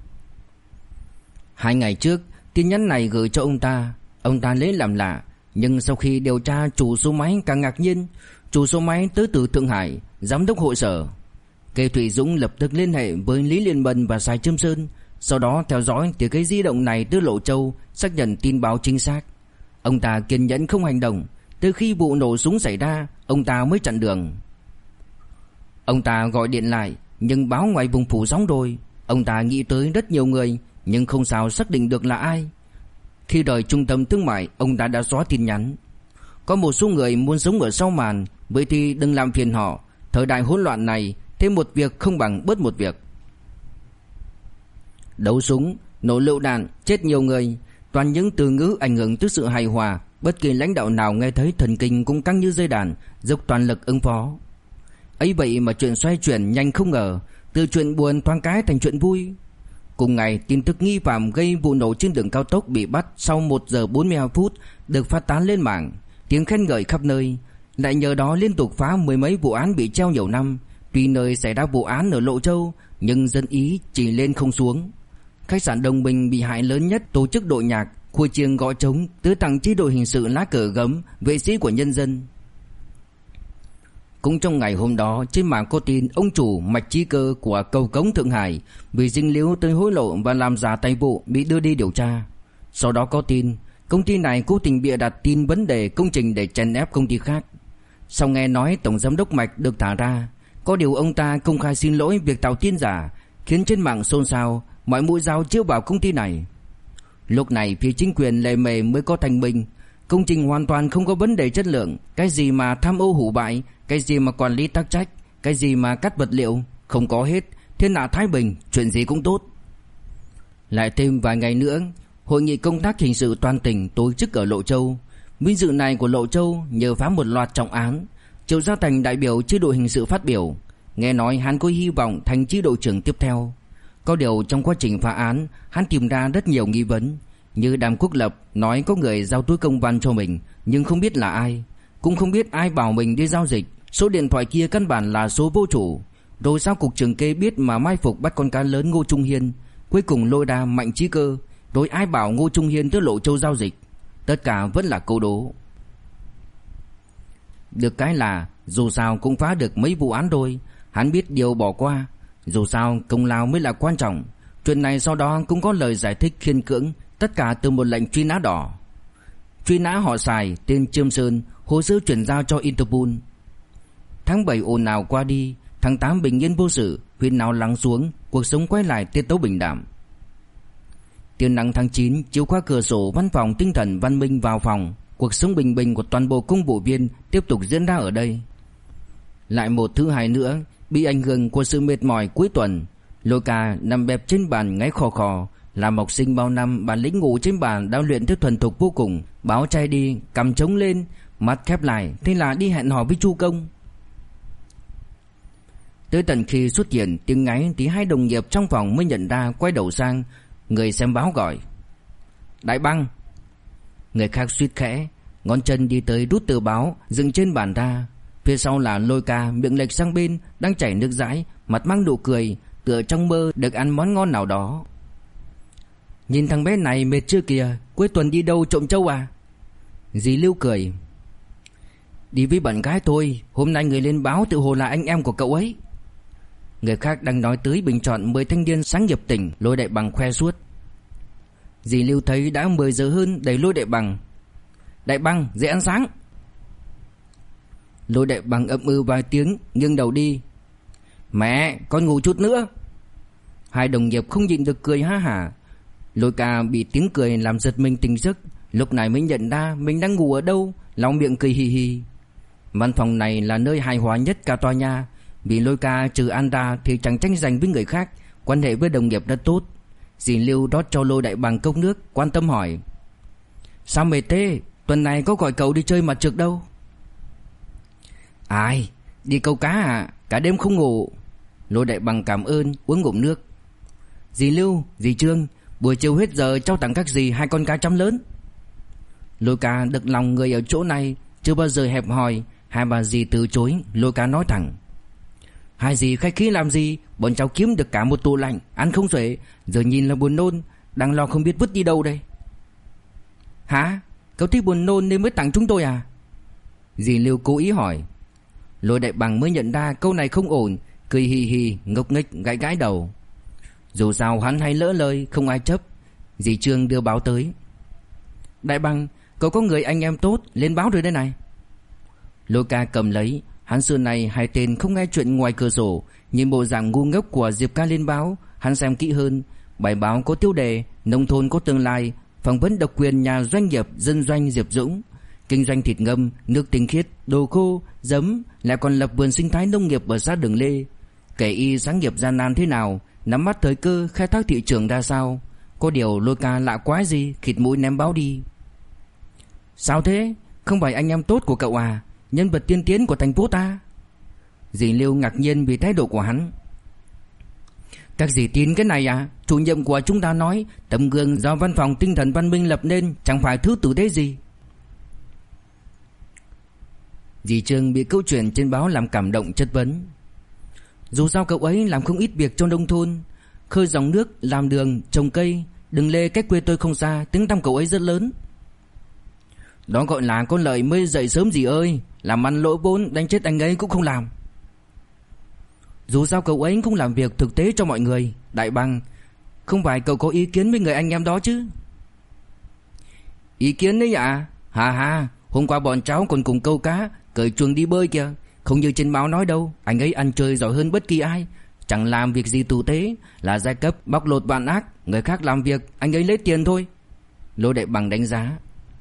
2 ngày trước, tin nhắn này gửi cho ông ta lấy làm lạ, nhưng sau khi điều tra chủ số máy càng ngạc nhiên. Chủ số máy tới từ Thượng Hải, giám đốc hội sở. Kê Thủy Dũng lập tức liên hệ với Lý Liên Bân và Sài Trâm Sơn, sau đó theo dõi từ cái di động này tới Lộ Châu, xác nhận tin báo chính xác. Ông ta kiên nhẫn không hành động, Từ khi vụ nổ súng xảy ra, ông ta mới chặn đường. Ông ta gọi điện lại, nhưng báo ngoài vùng phủ sóng rồi. Ông ta nghĩ tới rất nhiều người, nhưng không sao xác định được là ai. Khi rời trung tâm thương mại, ông ta đã xóa tin nhắn. Có một số người muốn sống ở sau màn, vậy thì đừng làm phiền họ. Thời đại hỗn loạn này, thêm một việc không bằng bớt một việc. Đấu súng, nổ lựu đạn, chết nhiều người, toàn những từ ngữ ảnh hưởng tới sự hài hòa. Bất kỳ lãnh đạo nào nghe thấy thần kinh cũng căng như dây đàn, dốc toàn lực ứng phó. Ấy vậy mà chuyện xoay chuyển nhanh không ngờ, từ chuyện buồn thoáng cái thành chuyện vui. Cùng ngày, tin tức nghi phạm gây vụ nổ trên đường cao tốc bị bắt sau 1 giờ 42 phút được phát tán lên mạng, tiếng khen ngợi khắp nơi. Lại nhờ đó liên tục phá mười mấy vụ án bị treo nhiều năm. Tuy nơi xảy ra vụ án ở Lộ Châu, nhưng dân ý chỉ lên không xuống. Khách sạn Đồng Bình bị hại lớn nhất tổ chức đội nhạc, khui chiêng gõ trống, tứ tặng chi đội hình sự lá cờ gấm, vệ sĩ của nhân dân. Cũng trong ngày hôm đó, trên mạng có tin ông chủ Mạch Chí Cơ của cầu cống Thượng Hải vì dính líu tới hối lộ và làm giả tài vụ bị đưa đi điều tra. Sau đó có tin công ty này cố tình bịa đặt tin vấn đề công trình để chèn ép công ty khác. Sau nghe nói tổng giám đốc Mạch được thả ra, có điều ông ta công khai xin lỗi việc tạo tin giả, khiến trên mạng xôn xao, mọi mũi dao chiếu vào công ty này. Lúc này phía chính quyền lề mề mới có thanh minh, công trình hoàn toàn không có vấn đề chất lượng, cái gì mà tham ô hủ bại, cái gì mà quản lý tắc trách, cái gì mà cắt vật liệu, không có hết, thiên hạ thái bình, chuyện gì cũng tốt. Lại thêm vài ngày nữa, hội nghị công tác hình sự toàn tỉnh tổ chức ở Lộ Châu. Vinh dự này của Lộ Châu nhờ phá một loạt trọng án. Triệu Gia Thành đại biểu chi đội hình sự phát biểu, nghe nói hắn có hy vọng thành chi đội trưởng tiếp theo. Có điều trong quá trình phá án, hắn tìm ra rất nhiều nghi vấn, như Đàm Quốc Lập nói có người giao túi công văn cho mình, nhưng không biết là ai, cũng không biết ai bảo mình đi giao dịch. Số điện thoại kia căn bản là số vô chủ. Rồi sao cục trưởng kê biết mà mai phục bắt con cá lớn Ngô Trung Hiên, cuối cùng lôi ra Mạnh Chí Cơ. Rồi ai bảo Ngô Trung Hiên tới Lộ Châu giao dịch? Tất cả vẫn là câu đố. Được cái là dù sao cũng phá được mấy vụ án rồi. Hắn biết điều bỏ qua. Dù sao công lao mới là quan trọng. Chuyện này sau đó cũng có lời giải thích khiên cưỡng, tất cả từ một lệnh truy nã đỏ. Truy nã họ Sài, tên Trương Sơn, hồ sơ chuyển giao cho Interpol. Tháng 7 ồn ào qua đi, tháng 8 bình yên vô sự, huyên náo lắng xuống, cuộc sống quay lại tiết tấu bình đạm. Tia nắng tháng 9 chiếu qua cửa sổ văn phòng tinh thần văn minh vào phòng, cuộc sống bình bình của toàn bộ công vụ viên tiếp tục diễn ra ở đây. Lại một thứ hai nữa, bị ảnh hưởng của sự mệt mỏi cuối tuần, Lôi Ca nằm bẹp trên bàn ngáy khò khò. Làm học sinh bao năm, bản lĩnh ngủ trên bàn đã luyện tới thuần thục vô cùng. Báo chai đi, cầm trống lên, mắt khép lại, thế là đi hẹn hò với Chu Công. Tới tận khi xuất hiện tiếng ngáy thì hai đồng nghiệp trong phòng mới nhận ra, quay đầu sang, người xem báo gọi: Đại Băng. Người khác suýt khẽ, ngón chân đi tới rút tờ báo dựng trên bàn ra. Phía sau là Lôi Ca, miệng lệch sang bên, đang chảy nước dãi, mặt mang nụ cười, tựa trong mơ được ăn món ngon nào đó. Nhìn thằng bé này mệt chưa kìa, cuối tuần đi đâu trộm trâu à? Dì Lưu cười: Đi với bạn gái tôi, hôm nay người lên báo tự hồ là anh em của cậu ấy. Người khác đang nói tới bình chọn 10 thanh niên sáng nghiệp tỉnh, Lôi Đại Bằng khoe suốt. Dì Lưu thấy đã 10 giờ hơn đẩy Lôi Đại Bằng: Đại Bằng, dậy ăn sáng. Lôi Đại Bằng ậm ừ vài tiếng, nghiêng đầu đi: Mẹ, con ngủ chút nữa. Hai đồng nghiệp không nhịn được cười ha hả. Lôi Ca bị tiếng cười làm giật mình tỉnh giấc, lúc này mới nhận ra mình đang ngủ ở đâu, lòng miệng cười hì hì. Văn phòng này là nơi hài hòa nhất cả tòa nhà, vì Lôi Ca trừ ăn ra thì chẳng tranh giành với người khác, quan hệ với đồng nghiệp rất tốt. Dì Lưu rót cho Lôi Đại Bằng cốc nước, quan tâm hỏi: Sao mệt thế, tuần này có gọi cậu đi chơi mặt trượt đâu? Ai, đi câu cá à, cả đêm không ngủ. Lôi Đại Bằng cảm ơn, uống ngụm nước. Dì Lưu, dì Trương, buổi chiều hết giờ cháu tặng các dì 2 con cá chấm lớn. Lôi Ca được lòng người ở chỗ này, chưa bao giờ hẹp hòi. Hai bà dì từ chối, Lôi Ca nói thẳng: Hai dì khách khí làm gì, bọn cháu kiếm được cả một tủ lạnh, ăn không xuể, giờ nhìn là buồn nôn, đang lo không biết vứt đi đâu đây. Hả? Cậu thích buồn nôn nên mới tặng chúng tôi à? Dì Lưu cố ý hỏi. Lôi Đại Bằng mới nhận ra câu này không ổn, cười hì hì, ngốc nghếch gãi gãi đầu. Dù sao hắn hay lỡ lời, không ai chấp. Dì Trương đưa báo tới: Đại Bằng, cậu có người anh em tốt lên báo rồi đây này. Lôi Ca cầm lấy. Hắn xưa này hai tên không nghe chuyện ngoài cửa sổ. Nhìn bộ dạng ngu ngốc của Diệp Ca lên báo, hắn xem kỹ hơn. Bài báo có tiêu đề nông thôn có tương lai, phỏng vấn độc quyền nhà doanh nghiệp dân doanh Diệp Dũng, kinh doanh thịt ngâm, nước tinh khiết, đồ khô, giấm, lại còn lập vườn sinh thái nông nghiệp ở xã Đường Lê. Kể y sáng nghiệp gian nan thế nào, nắm bắt thời cơ khai thác thị trường ra sao. Có điều Lôi Ca lạ quái gì, khịt mũi ném báo đi. Sao thế? Không phải anh em tốt của cậu à? Nhân vật tiên tiến của thành phố ta? Dì Liêu ngạc nhiên vì thái độ của hắn. Các dì tin cái này à? Chủ nhiệm của chúng ta nói tấm gương do văn phòng tinh thần văn minh lập nên, chẳng phải thứ tử tế gì. Dì Trương bị câu chuyện trên báo làm cảm động chất vấn. Dù sao cậu ấy làm không ít việc cho nông thôn, khơi dòng nước, làm đường, trồng cây. Đường Lê cách quê tôi không xa, tiếng tăm cậu ấy rất lớn. Đó gọi là con lợi mới dậy sớm dì ơi. Làm ăn lỗ vốn, đánh chết anh ấy cũng không làm. Dù sao cậu ấy cũng làm việc thực tế cho mọi người. Đại Bằng, không phải cậu có ý kiến với người anh em đó chứ? Ý kiến đấy à? Hà, hôm qua bọn cháu còn cùng câu cá, cởi chuồng đi bơi kìa. Không như trên báo nói đâu, anh ấy ăn chơi giỏi hơn bất kỳ ai, chẳng làm việc gì tử tế, là giai cấp bóc lột bạn ác. Người khác làm việc, anh ấy lấy tiền thôi. Lô Đại Bằng đánh giá.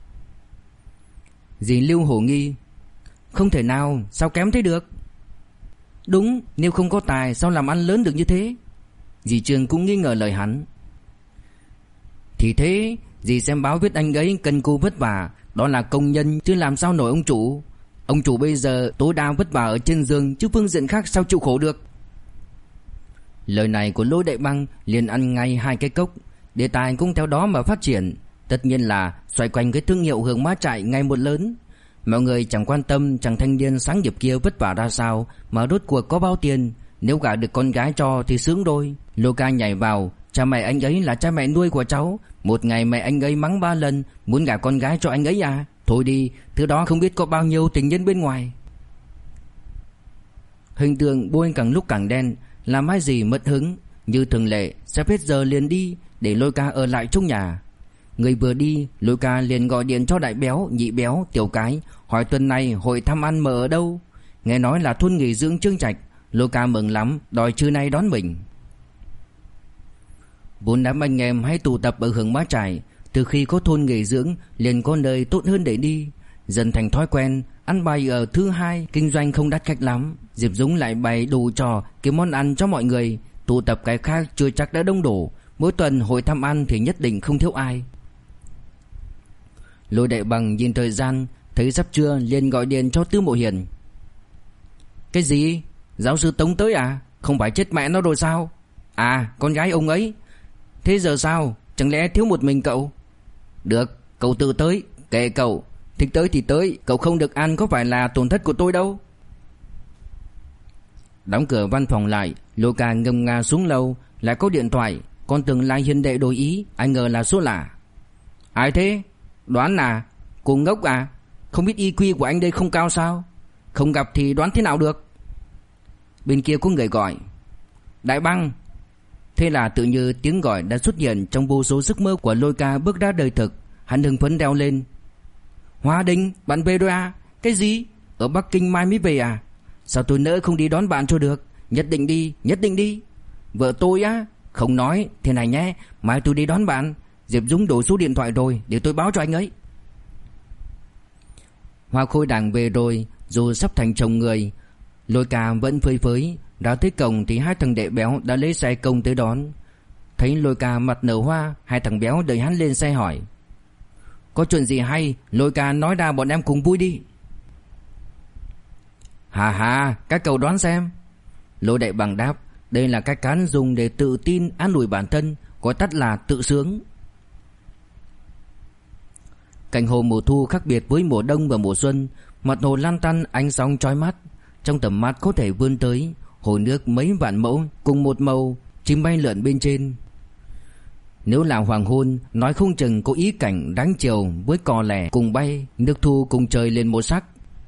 Dì Lưu hổ nghi. Không thể nào, sao kém thế được? Đúng, nếu không có tài sao làm ăn lớn được như thế? Dì Trương cũng nghi ngờ lời hắn. Thì thế, dì xem báo viết anh ấy cần cù vất vả, đó là công nhân chứ làm sao nổi ông chủ. Ông chủ bây giờ tối đa vất vả ở trên giường, chứ phương diện khác sao chịu khổ được. Lời này của Lô Đại Băng liền ăn ngay hai cái cốc. Đề tài cũng theo đó mà phát triển. Tất nhiên là xoay quanh cái thương hiệu Hương Má Trại ngày một lớn. Mọi người chẳng quan tâm chàng thanh niên sáng nghiệp kia vất vả ra sao, mà rốt cuộc có bao tiền. Nếu gả được con gái cho thì sướng đôi. Lô Ca nhảy vào. Cha mẹ anh ấy là cha mẹ nuôi của cháu. Một ngày mẹ anh ấy mắng 3 lần, muốn gả con gái cho anh ấy à? Thôi đi, thứ đó không biết có bao nhiêu tình nhân bên ngoài. Hình tượng bôi càng lúc càng đen, làm hai dì mất hứng. Như thường lệ, sắp hết giờ liền đi, để Lôi Ca ở lại trong nhà. Người vừa đi, Lôi Ca liền gọi điện cho Đại Béo, Nhị Béo, Tiểu Cái, hỏi tuần này hội thăm ăn mở ở đâu. Nghe nói là thôn nghỉ dưỡng Trương Trạch. Lôi Ca mừng lắm, đòi trưa nay đón mình. Vốn đám anh em hay tụ tập ở Hương Má Trại, từ khi có thôn nghỉ dưỡng liền có nơi tốt hơn để đi. Dần thành thói quen, ăn bày ở thứ hai, kinh doanh không đắt khách lắm. Diệp Dũng lại bày đủ trò kiếm món ăn cho mọi người. Tụ tập cái khác chưa chắc đã đông đủ. Mỗi tuần hội thăm ăn thì nhất định không thiếu ai. Lôi Đại Bằng nhìn thời gian, thấy sắp trưa liền gọi điện cho Tư Mộ Hiền. Cái gì? Giáo sư Tống tới à? Không phải chết mẹ nó rồi sao? À, con gái ông ấy. Thế giờ sao? Chẳng lẽ thiếu một mình cậu? Được, cậu tự tới, kệ cậu. Thích tới thì tới, cậu không được ăn có phải là tổn thất của tôi đâu. Đóng cửa văn phòng lại, Lô Ca ngâm nga xuống lâu. Lại có điện thoại. Con tưởng là Hiền đệ đổi ý, ai ngờ là số lạ. Ai thế? Đoán à? Cô ngốc à? Không biết IQ của anh đây không cao sao? Không gặp thì đoán thế nào được? Bên kia có người gọi. Đại Băng. Thế là tự như tiếng gọi đã xuất hiện trong vô số giấc mơ của Lôi Ca bước ra đời thực. Hắn hưng phấn reo lên. Hoa Đình, bạn về rồi à? Cái gì? Ở Bắc Kinh mai mới về à? Sao tôi nỡ không đi đón bạn cho được? Nhất định đi, nhất định đi. Vợ tôi á? Không nói, thế này nhé, mai tôi đi đón bạn. Diệp Dũng đổ số điện thoại rồi, để tôi báo cho anh ấy. Hoa Khôi Đảng về rồi, dù sắp thành chồng người. Lôi Ca vẫn phơi phới. Ra tới cổng thì hai thằng đệ béo đã lấy xe công tới đón. Thấy Lôi Ca mặt nở hoa, hai thằng béo đợi hắn lên xe hỏi. Có chuyện gì hay, Lôi Ca nói ra bọn em cùng vui đi. Hà, các cậu đoán xem. Lôi Đại Bằng đáp. Đây là cách hắn dùng để tự tin an ủi bản thân, gọi tắt là tự sướng. Cảnh hồ mùa thu khác biệt với mùa đông và mùa xuân. Mặt hồ lan tăn ánh sóng chói mắt. Trong tầm mắt có thể vươn tới hồ nước mấy vạn mẫu cùng một màu, chim bay lượn bên trên. Nếu là hoàng hôn, nói không chừng có ý cảnh đáng chiều với cò lẻ cùng bay, nước thu cùng trời lên một sắc.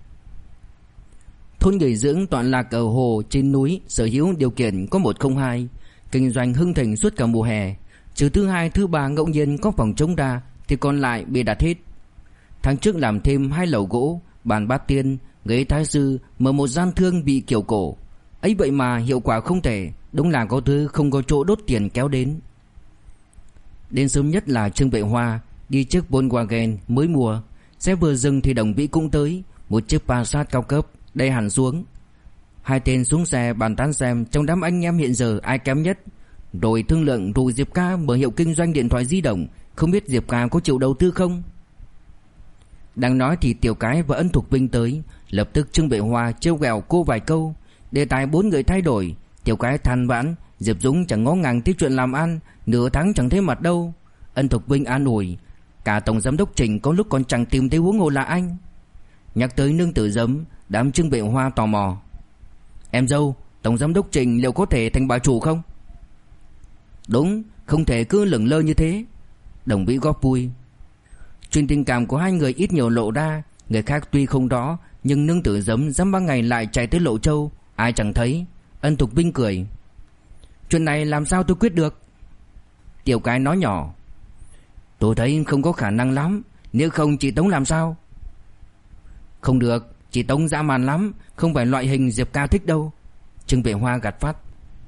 Thôn nghỉ dưỡng tọa lạc ở hồ trên núi, sở hữu điều kiện có 102, kinh doanh hưng thịnh suốt cả mùa hè. Trừ thứ hai, thứ ba ngẫu nhiên có phòng trống ra thì còn lại bị đặt hết. Tháng trước làm thêm 2 lầu gỗ, bàn bát tiên, Ghế thái sư mở một gian thương bị kiểu cổ. Ấy vậy mà hiệu quả không thể. Đúng là có thứ không có chỗ đốt tiền kéo đến. Đến sớm nhất là Trương Vệ Hoa đi chiếc Volkswagen mới mua. Xe vừa dừng thì Đồng Vĩ cũng tới. Một chiếc Passat cao cấp đẩy hẳn xuống. Hai tên xuống xe bàn tán xem trong đám anh em hiện giờ ai kém nhất, rồi thương lượng rủ Diệp Ca mở hiệu kinh doanh điện thoại di động. Không biết Diệp Ca có chịu đầu tư không? Đang nói thì Tiểu Cái và Ân Thục Vinh tới. Lập tức Trương Vệ Hoa trêu ghẹo cô vài câu. Đề tài bốn người thay đổi. Tiểu Cái than vãn Diệp Dũng chẳng ngó ngàng tới chuyện làm ăn, nửa tháng chẳng thấy mặt đâu. Ân Thục Vinh an ủi cả tổng giám đốc Trình có lúc còn chẳng tìm thấy huống hồ là anh. Nhắc tới nương tử giấm, đám Trương Vệ Hoa tò mò. Em dâu, tổng giám đốc Trình liệu có thể thành bà chủ không? Đúng, không thể cứ lửng lơ như thế. Đồng Vĩ góp vui. Chuyện tình cảm của hai người ít nhiều lộ ra. Người khác tuy không rõ, nhưng nương tử giấm dăm ba ngày lại chạy tới Lộ Châu, ai chẳng thấy. Ân Thục Vinh cười. Chuyện này làm sao tôi quyết được? Tiểu Cái nói nhỏ. Tôi thấy không có khả năng lắm. Nếu không chị Tống làm sao? Không được, chị Tống dã man lắm. Không phải loại hình Diệp Ca thích đâu. Trương Vệ Hoa gạt phát.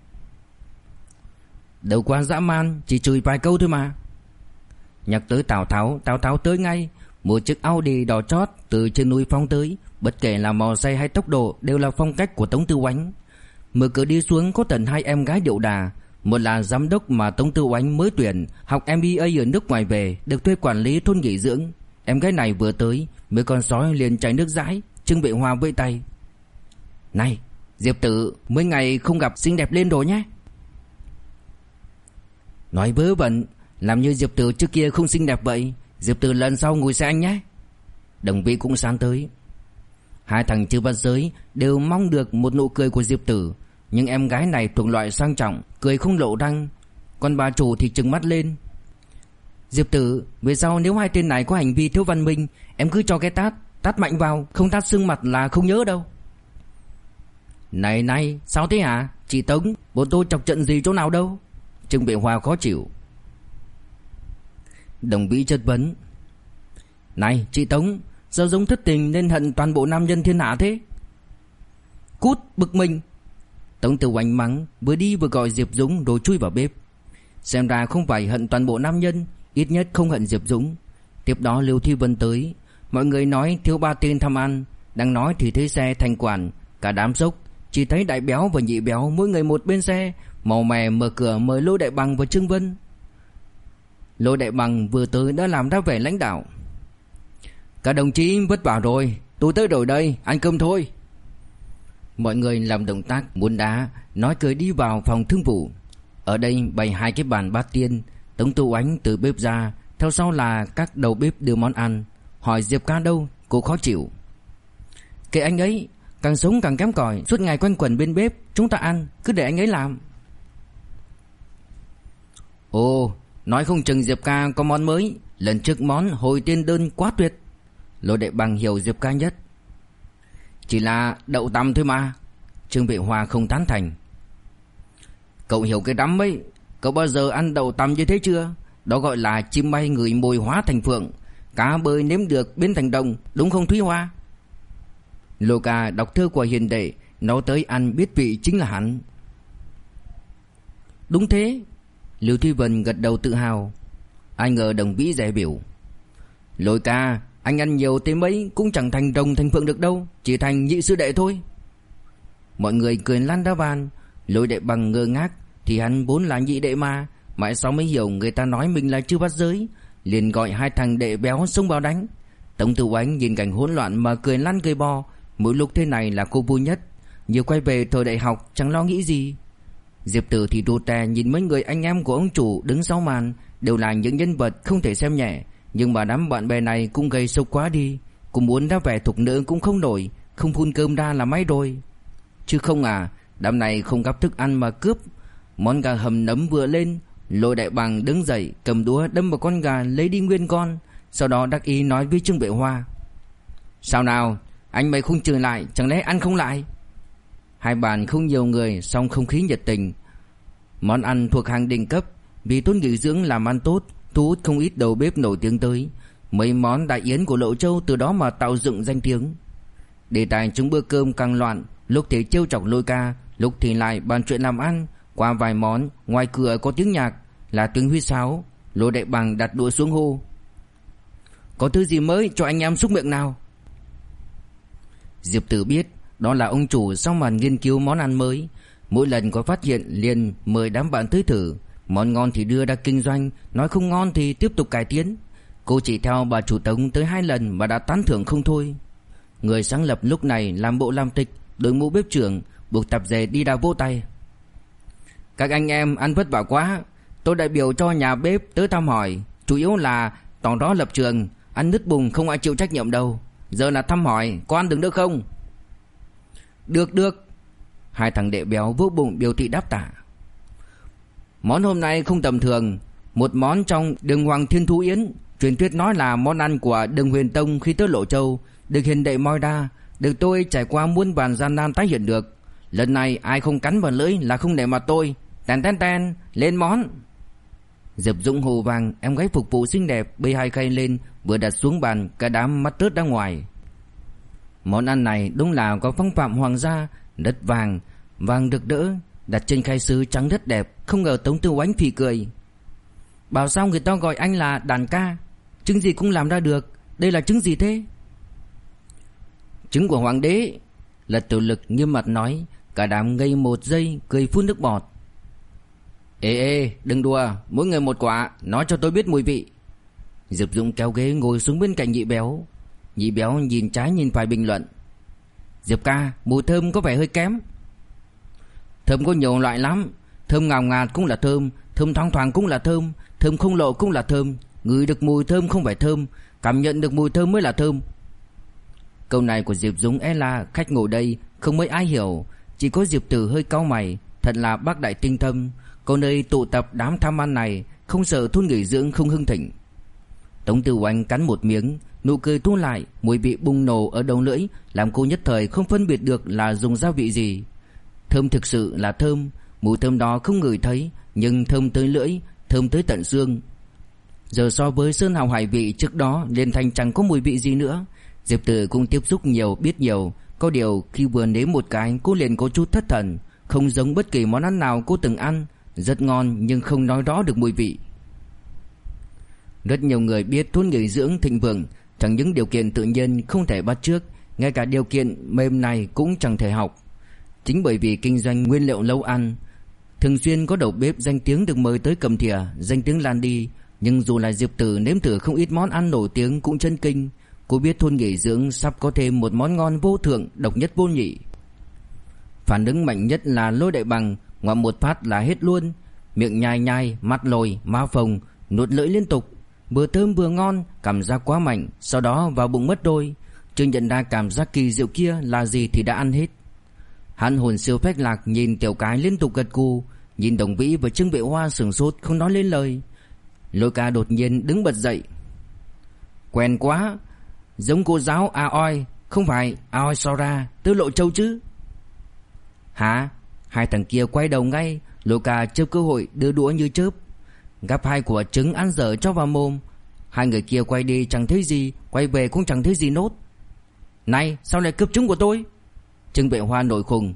Đâu quá dã man, chỉ chửi vài câu thôi mà. Nhắc tới Tào Tháo tới ngay. Một chiếc Audi đỏ chót từ trên núi phóng tới. Bất kể là màu xe hay tốc độ đều là phong cách của Tống Tư Oánh. Mở cửa đi xuống có tận hai em gái điệu đà. Một là giám đốc mà Tống Tư Oánh mới tuyển, học MBA ở nước ngoài về, được thuê quản lý thôn nghỉ dưỡng. Em gái này vừa tới, mấy con sói liền chảy nước dãi. Trương Vệ Hoa vẫy tay. Này, Diệp Tử, mấy ngày không gặp xinh đẹp lên rồi nhé. Nói vớ vẩn, làm như Diệp Tử trước kia không xinh đẹp vậy. Diệp Tử lần sau ngồi xe anh nhé. Đồng Vĩ cũng sán tới. Hai thằng chưa bắt giới đều mong được một nụ cười của Diệp Tử. Nhưng em gái này thuộc loại sang trọng, cười không lộ răng. Còn bà chủ thì trừng mắt lên. Diệp Tử, về sau nếu hai tên này có hành vi thiếu văn minh, em cứ cho cái tát mạnh vào, không tát sưng mặt là không nhớ đâu. Này, sao thế hả? Chị Tống, bọn tôi chọc trận gì chỗ nào đâu? Trương Vệ Hoa khó chịu. Đồng Vĩ chất vấn. Này, chị Tống, sao giống thất tình nên hận toàn bộ nam nhân thiên hạ thế? Cút, bực mình. Tống Tư Oánh mắng, vừa đi vừa gọi Diệp Dũng rồi chui vào bếp. Xem ra không phải hận toàn bộ nam nhân, ít nhất không hận Diệp Dũng. Tiếp đó Lưu Thi Vân tới. Mọi người nói thiếu ba tên thăm ăn. Đang nói thì thấy xe thành quản. Cả đám sốc. Chỉ thấy Đại Béo và Nhị Béo mỗi người một bên xe. Màu mè mở cửa mời Lô Đại Bằng và Trương Vân. Lô Đại Bằng vừa tới đã làm ra vẻ lãnh đạo. Các đồng chí vất vả rồi, tôi tới rồi đây, ăn cơm thôi. Mọi người làm động tác muốn đá, nói cười đi vào phòng thương vụ. Ở đây bày hai cái bàn bát tiên. Tống Tư Oánh từ bếp ra, theo sau là các đầu bếp đưa món ăn. Hỏi Diệp Ca đâu, cô khó chịu. Kệ anh ấy, càng sống càng kém cỏi, suốt ngày quanh quẩn bên bếp. Chúng ta ăn, cứ để anh ấy làm. Ồ, nói không chừng Diệp Ca có món mới. Lần trước món hồi tiên đơn quá tuyệt. Lô Đại Bằng hiểu Diệp Ca nhất. Chỉ là đậu tằm thôi mà. Trương Vệ Hoa không tán thành. Cậu hiểu cái rắm ấy. Cậu bao giờ ăn đậu tằm như thế chưa? Đó gọi là chim bay ngửi mùi hóa thành phượng, cá bơi nếm được biến thành đồng, đúng không Thúy Hoa? Lô Ca đọc thơ của Hiền Đệ, nói tới ăn biết vị chính là hắn. Đúng thế. Lưu Thúy Vân gật đầu tự hào. Ai ngờ Đồng Vĩ dè biểu. Lôi Ca, anh ăn nhiều tới mấy cũng chẳng thành rồng thành phượng được đâu, chỉ thành nhị sư đệ thôi. Mọi người cười lăn đá van. Lôi Đại Bằng ngơ ngác, thì hắn vốn là nhị đệ mà. Mãi sau mới hiểu người ta nói mình là chưa bắt giới, liền gọi hai thằng đệ béo xông vào đánh. Tống Tư Oánh nhìn cảnh hỗn loạn mà cười lăn cười bò. Mỗi lúc thế này là cô vui nhất. Nhiều quay về thời đại học chẳng lo nghĩ gì. Diệp Tử thì đô tè nhìn mấy người anh em của ông chủ đứng sau màn, đều là những nhân vật không thể xem nhẹ. Nhưng mà đám bạn bè này cũng gây sốc quá đi. Cũng muốn ra vẻ thục nữ cũng không nổi, không phun cơm ra là may rồi. Chứ không à, đám này không gắp thức ăn mà cướp. Món gà hầm nấm vừa lên, Lôi Đại Bằng đứng dậy cầm đũa đâm vào con gà lấy đi nguyên con. Sau đó đắc ý nói với Trương Vệ Hoa. Sao nào, anh mày không trừ lại, chẳng lẽ ăn không lại? Hai bàn không nhiều người, song không khí nhiệt tình. Món ăn thuộc hàng đỉnh cấp, vì thôn nghỉ dưỡng làm ăn tốt, thu hút không ít đầu bếp nổi tiếng tới. Mấy món đại yến của Lộ Châu từ đó mà tạo dựng danh tiếng. Đề tài trong bữa cơm càng loạn, lúc thì trêu chọc Lôi Ca, lúc thì lại bàn chuyện làm ăn. Qua vài món, ngoài cửa có tiếng nhạc, là tiếng huýt sáo. Lôi Đại Bằng đặt đũa xuống hô: "Có thứ gì mới cho anh em xúc miệng nào?" Diệp Tử biết đó là ông chủ sau màn nghiên cứu món ăn mới. Mỗi lần có phát hiện liền mời đám bạn tới thử. Món ngon thì đưa ra kinh doanh, nói không ngon thì tiếp tục cải tiến. Cô chỉ theo bà chủ Tống tới 2 lần mà đã tán thưởng không thôi. Người sáng lập lúc này làm bộ làm tịch, đội mũ bếp trưởng, buộc tạp dề đi đào vỗ tay: "Các anh em ăn vất vả quá. Tôi đại biểu cho nhà bếp tới thăm hỏi, chủ yếu là tỏ rõ lập trường. Ăn nứt bùng không ai chịu trách nhiệm đâu. Giờ là thăm hỏi, có ăn được nữa không?" Được. Hai thằng đệ béo vỗ bụng biểu thị đáp tạ. Món hôm nay không tầm thường. Một món trong Đường Hoàng Thiên Thú Yến. Truyền thuyết nói là món ăn của Đường Huyền Tông khi tới Lộ Châu, được hiền đệ moi ra, được tôi trải qua muôn vàn gian nan tái hiện được. Lần này ai không cắn vào lưỡi là không để mặt tôi. Ten, lên món. Diệp Dũng hồ vàng, em gái phục vụ xinh đẹp bê 2 khay lên, vừa đặt xuống bàn, cả đám mắt rớt ra ngoài. Món ăn này đúng là có phong phạm hoàng gia, đất vàng, vàng rực rỡ, đặt trên khay sứ trắng rất đẹp. Không ngờ Tống Tư Oánh phì cười: "Bảo sao người ta gọi anh là đàn ca, trứng gì cũng làm ra được. Đây là trứng gì thế?" "Trứng của hoàng đế." Lật Tiểu Lực nghiêm mặt nói. Cả đám ngây một giây, cười phun nước bọt. Ê, đừng đùa, mỗi người một quả, nói cho tôi biết mùi vị." Diệp Dũng kéo ghế ngồi xuống bên cạnh Nhị Béo. Nhị Béo nhìn trái nhìn phải bình luận: "Diệp ca, mùi thơm có vẻ hơi kém." "Thơm có nhiều loại lắm. Thơm ngào ngạt cũng là thơm, thơm thoang thoảng cũng là thơm, thơm không lộ cũng là thơm. Ngửi được mùi thơm không phải thơm, cảm nhận được mùi thơm mới là thơm." Câu này của Diệp Dũng là khách ngồi đây không mấy ai hiểu, chỉ có Diệp Tử hơi cau mày. Thật là bác đại tinh thâm, có nơi tụ tập đám tham ăn này, không sợ thôn nghỉ dưỡng không hưng thịnh. Tống Tư Oánh cắn một miếng, nụ cười thu lại, mùi vị bùng nổ ở đầu lưỡi làm cô nhất thời không phân biệt được là dùng gia vị gì. Thơm thực sự là thơm, mùi thơm đó không ngửi thấy, nhưng thơm tới lưỡi, thơm tới tận xương. Giờ so với sơn hào hải vị trước đó liền thành chẳng có mùi vị gì nữa. Diệp Tử cũng tiếp xúc nhiều biết nhiều, có điều khi vừa nếm một cái cô liền có chút thất thần, không giống bất kỳ món ăn nào cô từng ăn, rất ngon nhưng không nói rõ được mùi vị. Rất nhiều người biết thôn nghỉ dưỡng thịnh vượng chẳng những điều kiện tự nhiên không thể bắt chước, ngay cả điều kiện mềm này cũng chẳng thể học. Chính bởi vì kinh doanh nguyên liệu lâu ăn, thường xuyên có đầu bếp danh tiếng được mời tới cầm thìa, danh tiếng lan đi. Nhưng dù là Diệp Tử nếm thử không ít món ăn nổi tiếng cũng chân kinh. Cô biết thôn nghỉ dưỡng sắp có thêm một món ngon vô thượng, độc nhất vô nhị. Phản ứng mạnh nhất là Lôi Đại Bằng, ngoạm một phát là hết luôn, miệng nhai nhai, mắt lồi, má phồng, nuốt lưỡi liên tục. Vừa thơm vừa ngon, cảm giác quá mạnh, sau đó vào bụng mất đôi. Chưa nhận ra cảm giác kỳ diệu kia là gì thì đã ăn hết. Hắn hồn siêu phách lạc nhìn Tiểu Cái liên tục gật gù, nhìn Đồng Vĩ và Trương Vệ Hoa sửng sốt không nói lên lời. Lôi Ca đột nhiên đứng bật dậy: "Quen quá, giống cô giáo Aoi, không phải Aoi Sora, từ Lộ Châu chứ?" "Hả?" Hai thằng kia quay đầu ngay. Lôi Ca chớp cơ hội đưa đũa như chớp, gắp 2 quả trứng ăn dở cho vào mồm. Hai người kia quay đi chẳng thấy gì, quay về cũng chẳng thấy gì nốt. "Này, sao lại cướp trứng của tôi?" Trương Vệ Hoa nổi khùng: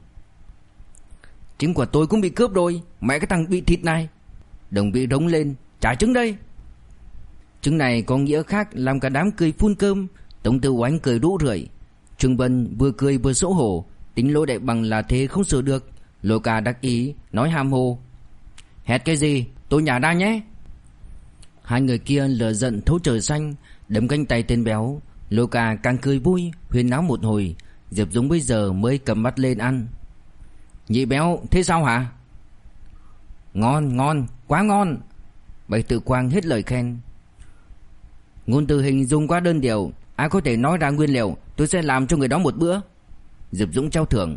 "Trứng của tôi cũng bị cướp rồi, mẹ cái thằng bị thịt này." Đồng Vĩ rống lên: "Trả trứng đây." Trứng này có nghĩa khác làm cả đám cười phun cơm. Tống Tư Oánh cười rũ rượi, Trương Vân vừa cười vừa xấu hổ. Tính Lôi Đại Bằng là thế không sửa được. Lôi Ca đắc ý nói hàm hồ: "Hét cái gì, tôi nhả ra nhé." Hai người kia lửa giận thấu trời xanh, đấm cánh tay tên béo. Lôi Ca càng cười vui, huyên náo một hồi. Diệp Dũng bây giờ mới cầm mắt lên ăn. "Nhị Béo, thế sao hả?" Ngon, quá ngon." Bạch Tự Quang hết lời khen. "Ngôn từ hình dung quá đơn điệu, ai có thể nói ra nguyên liệu, tôi sẽ làm cho người đó một bữa." Diệp Dũng trao thưởng.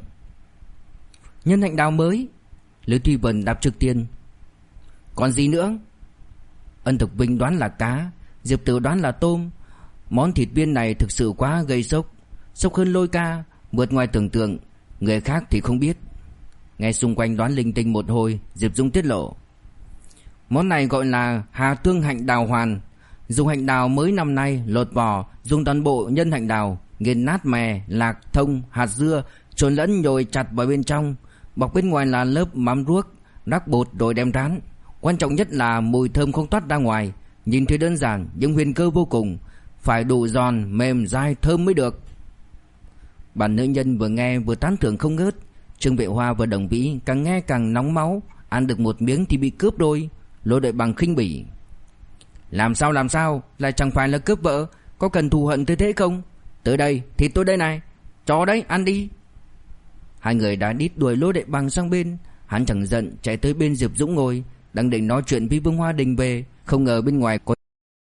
"Nhân hạnh đào mới." Lữ Thùy Vân đáp trước tiên. "Còn gì nữa?" Ân Thực Vinh đoán là cá, Diệp Tử đoán là tôm. Món thịt viên này thực sự quá gây sốc, sốc hơn Lôi Ca, vượt ngoài tưởng tượng. Người khác thì không biết. Nghe xung quanh đoán linh tinh một hồi, Diệp Dũng tiết lộ: "Món này gọi là Hà Tương hạnh đào hoàn. Dùng hạnh đào mới năm nay lột vỏ, dùng toàn bộ nhân hạnh đào, nghiền nát mè, lạc, thông, hạt dưa, trộn lẫn rồi chặt vào bên trong, bọc bên ngoài là lớp mắm ruốc, rắc bột rồi đem rán. Quan trọng nhất là mùi thơm không toát ra ngoài. Nhìn thì đơn giản nhưng huyền cơ vô cùng, phải đủ giòn, mềm, dai, thơm mới được. Bản nữ nhân vừa nghe vừa tán thưởng không ngớt. Trương Vệ Hoa và Đồng Vĩ càng nghe càng nóng máu. Ăn được một miếng thì bị cướp đôi. Lô Đại Bằng khinh bỉ: làm sao, lại chẳng phải là cướp vợ, có cần thù hận tới thế không? Tới đây, thịt tôi đây này, cho đấy, ăn đi. Hai người đã đít đuổi Lô Đại Bằng sang bên. Hắn chẳng giận chạy tới bên Diệp Dũng ngồi, đang định nói chuyện với Vương Hoa Đình về, không ngờ bên ngoài có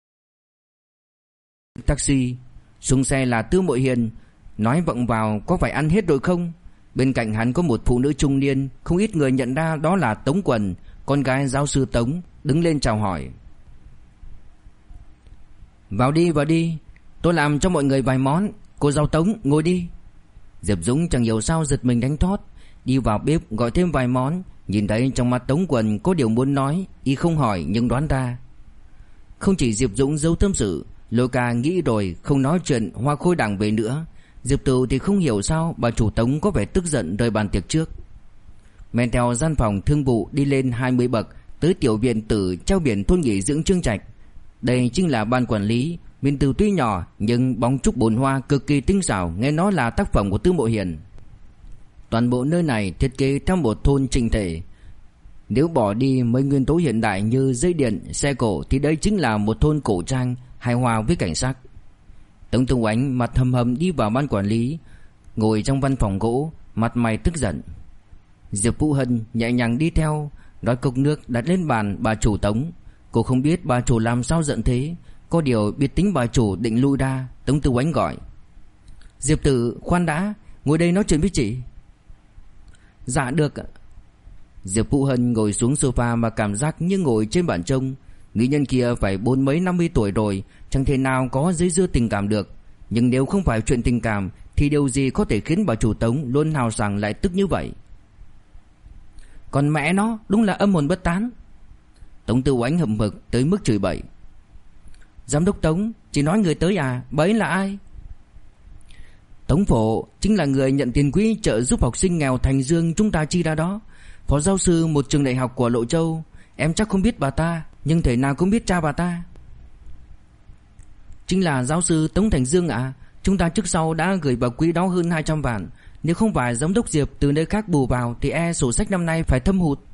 taxi. Xuống xe là Tư Mội Hiền, nói vọng vào có phải ăn hết rồi không. Bên cạnh hắn có một phụ nữ trung niên, không ít người nhận ra đó là Tống Quần, con gái giáo sư Tống, đứng lên chào hỏi: vào đi, tôi làm cho mọi người vài món. Cô giáo Tống, ngồi đi. Diệp Dũng chẳng hiểu sao giật mình đánh thót, đi vào bếp gọi thêm vài món. Nhìn thấy trong mắt Tống Quần có điều muốn nói, y không hỏi nhưng đoán ra. Không chỉ Diệp Dũng giấu tâm sự, Lôi Ca nghĩ rồi không nói chuyện Hoa Khôi Đảng về nữa. Diệp Tử thì không hiểu sao bà chủ Tống có vẻ tức giận rời bàn tiệc trước. Men theo gian phòng thương vụ đi lên 20 bậc tới tiểu viện tử treo biển thôn nghỉ dưỡng Trương Trạch. Đây chính là ban quản lý. Viện tử tuy nhỏ nhưng bóng trúc bồn hoa cực kỳ tinh xảo, nghe nói là tác phẩm của Tư Mộ Hiền. Toàn bộ nơi này thiết kế theo một thôn chỉnh thể. Nếu bỏ đi mấy nguyên tố hiện đại như dây điện, xe cổ thì đây chính là một thôn cổ trang hài hòa với cảnh sắc. Tống Tùng Ánh mặt hầm hầm đi vào ban quản lý, ngồi trong văn phòng gỗ, mặt mày tức giận. Diệp Vũ Hân nhẹ nhàng đi theo, rót cốc nước đặt lên bàn bà chủ Tống. Cô không biết bà chủ làm sao giận thế, có điều biết tính bà chủ định lui ra. Tống Tùng Ánh gọi: Diệp Tử, khoan đã, ngồi đây nói chuyện với chị. Dạ được ạ. Diệp Vũ Hân ngồi xuống sofa mà cảm giác như ngồi trên bàn trông. Nữ nhân kia phải 40 mấy 50 tuổi rồi, chẳng thể nào có dây dưa tình cảm được. Nhưng nếu không phải chuyện tình cảm thì điều gì có thể khiến bà chủ Tống luôn hào sảng lại tức như vậy? Còn mẹ nó, đúng là âm hồn bất tán. Tống Tư Oánh hậm hực tới mức chửi bậy: Giám đốc Tống, chỉ nói người tới à, bà ấy là ai? Tống Phổ chính là người nhận tiền quỹ trợ giúp học sinh nghèo Thành Dương chúng ta chi ra đó, phó giáo sư một trường đại học của Lộ Châu. Em chắc không biết bà ta, nhưng thể nào cũng biết cha bà ta. Chính là giáo sư Tống Thành Dương ạ. Chúng ta trước sau đã gửi vào quỹ đó hơn 200 vạn. Nếu không phải giám đốc Diệp từ nơi khác bù vào thì sổ sách năm nay phải thâm hụt.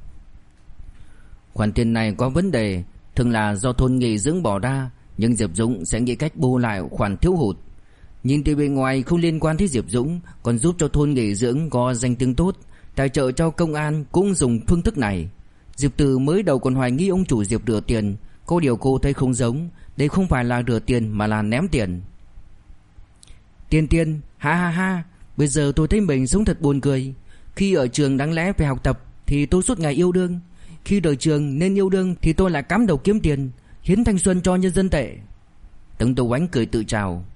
Khoản tiền này có vấn đề, thường là do thôn nghỉ dưỡng bỏ ra, nhưng Diệp Dũng sẽ nghĩ cách bù lại khoản thiếu hụt. Nhìn từ bên ngoài không liên quan tới Diệp Dũng, còn giúp cho thôn nghỉ dưỡng có danh tiếng tốt, tài trợ cho công an cũng dùng phương thức này. Diệp Từ mới đầu còn hoài nghi ông chủ Diệp rửa tiền, có điều cô thấy không giống, đây không phải là rửa tiền mà là ném tiền. Tiền, ha ha ha, bây giờ tôi thấy mình sống thật buồn cười. Khi ở trường đáng lẽ phải học tập thì tôi suốt ngày yêu đương, khi rời trường nên yêu đương thì tôi lại cắm đầu kiếm tiền, hiến thanh xuân cho nhân dân tệ. Tống Tô Oánh cười tự trào.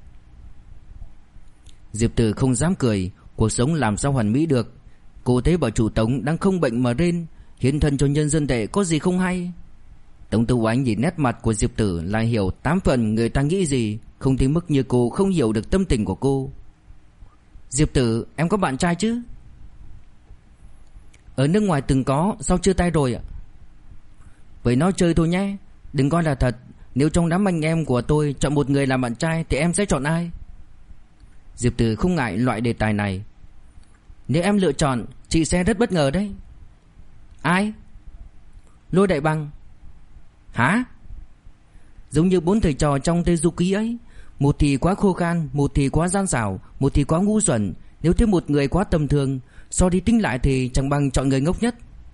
Diệp Từ không dám cười, cuộc sống làm sao hoàn mỹ được. Cô thấy bà chủ Tống đang không bệnh mà rên, hiến thân cho nhân dân tệ có gì không hay. Tống Tô Oánh nhìn nét mặt của Diệp Tử lại hiểu 8 phần người ta nghĩ gì, không tới mức như cô không hiểu được tâm tình của cô. Diệp Tử, em có bạn trai chứ? Ở nước ngoài từng có, sao chưa tay rồi ạ? Vậy nói chơi thôi nhé, đừng coi là thật. Nếu trong đám anh em của tôi chọn một người làm bạn trai thì em sẽ chọn ai? Diệp Tử không ngại loại đề tài này. Nếu em lựa chọn, chị sẽ rất bất ngờ đấy. Ai? Lôi Đại Bằng. Hả? Giống như 4 thầy trò trong Tây Du Ký ấy, một thì quá khô khan, một thì quá gian xảo, một thì quá ngu xuẩn. Nếu thêm một người quá tầm thường, so đi tính lại thì chẳng bằng chọn người ngốc nhất.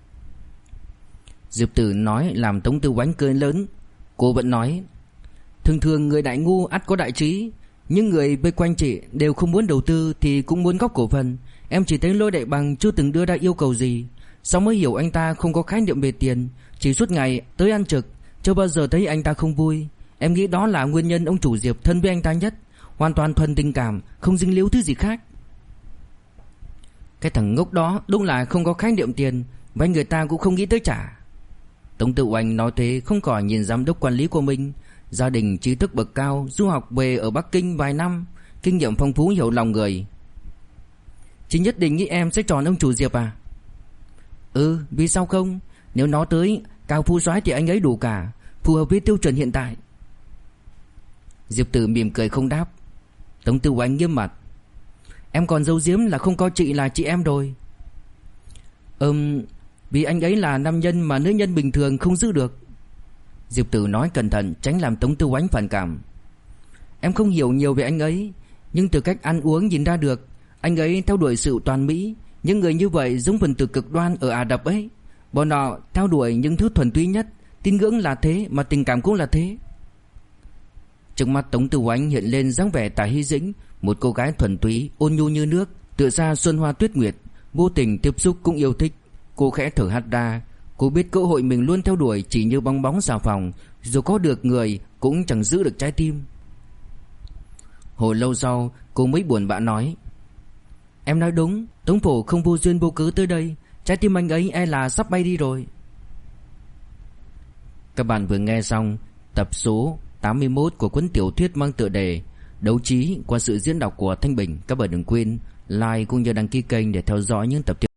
Diệp Tử nói làm Tống Tư Oánh cười lớn. Cô vẫn nói: thường người đại ngu ắt có đại trí. Những người vây quanh chị đều không muốn đầu tư thì cũng muốn góp cổ phần. Em chỉ thấy Lôi Đại Bằng chưa từng đưa ra yêu cầu gì, sao mới hiểu anh ta không có khái niệm về tiền, chỉ suốt ngày tới ăn trực, chưa bao giờ thấy anh ta không vui. Em nghĩ đó là nguyên nhân ông chủ Diệp thân với anh ta nhất, hoàn toàn thuần tình cảm, không dính líu thứ gì khác. Cái thằng ngốc đó đúng là không có khái niệm tiền, vay người ta cũng không nghĩ tới trả. Tống Tự Oanh nói thế không khỏi nhìn giám đốc quản lý của mình, gia đình trí thức bậc cao, du học về ở Bắc Kinh vài năm, kinh nghiệm phong phú hiểu lòng người. Chị nhất định nghĩ em sẽ chọn ông chủ Diệp à? Ừ, vì sao không? Nếu nó tới Cao Phú Soái thì anh ấy đủ cả, phù hợp với tiêu chuẩn hiện tại. Diệp Tử mỉm cười không đáp. Tống Tư Oánh nghiêm mặt. Em còn giấu giếm là không coi chị là chị em rồi. Vì anh ấy là nam nhân mà nữ nhân bình thường không giữ được. Diệp Tử nói cẩn thận tránh làm Tống Tư Oánh phản cảm. Em không hiểu nhiều về anh ấy, nhưng từ cách ăn uống nhìn ra được anh ấy theo đuổi sự toàn mỹ. Những người như vậy giống phần tử cực đoan ở Ả Rập ấy. Bọn họ theo đuổi những thứ thuần túy nhất. Tín ngưỡng là thế mà tình cảm cũng là thế. Trước mắt Tống Tư Oánh hiện lên dáng vẻ Tả Hy Dĩnh, một cô gái thuần túy, ôn nhu như nước, tựa xa xuân hoa tuyết nguyệt, vô tình tiếp xúc cũng yêu thích. Cô khẽ thở hắt ra. Cô biết cơ hội mình luôn theo đuổi chỉ như bong bóng xà phòng, dù có được người cũng chẳng giữ được trái tim. Hồi lâu sau cô mới buồn bã nói. Em nói đúng, Tống Phổ không vô duyên vô cớ tới đây. Trái tim anh ấy e là sắp bay đi rồi. Các bạn vừa nghe xong tập số 81 của cuốn tiểu thuyết mang tựa đề Đấu trí qua sự diễn đọc của Thanh Bình. Các bạn đừng quên like cũng như đăng ký kênh để theo dõi những tập tiếp.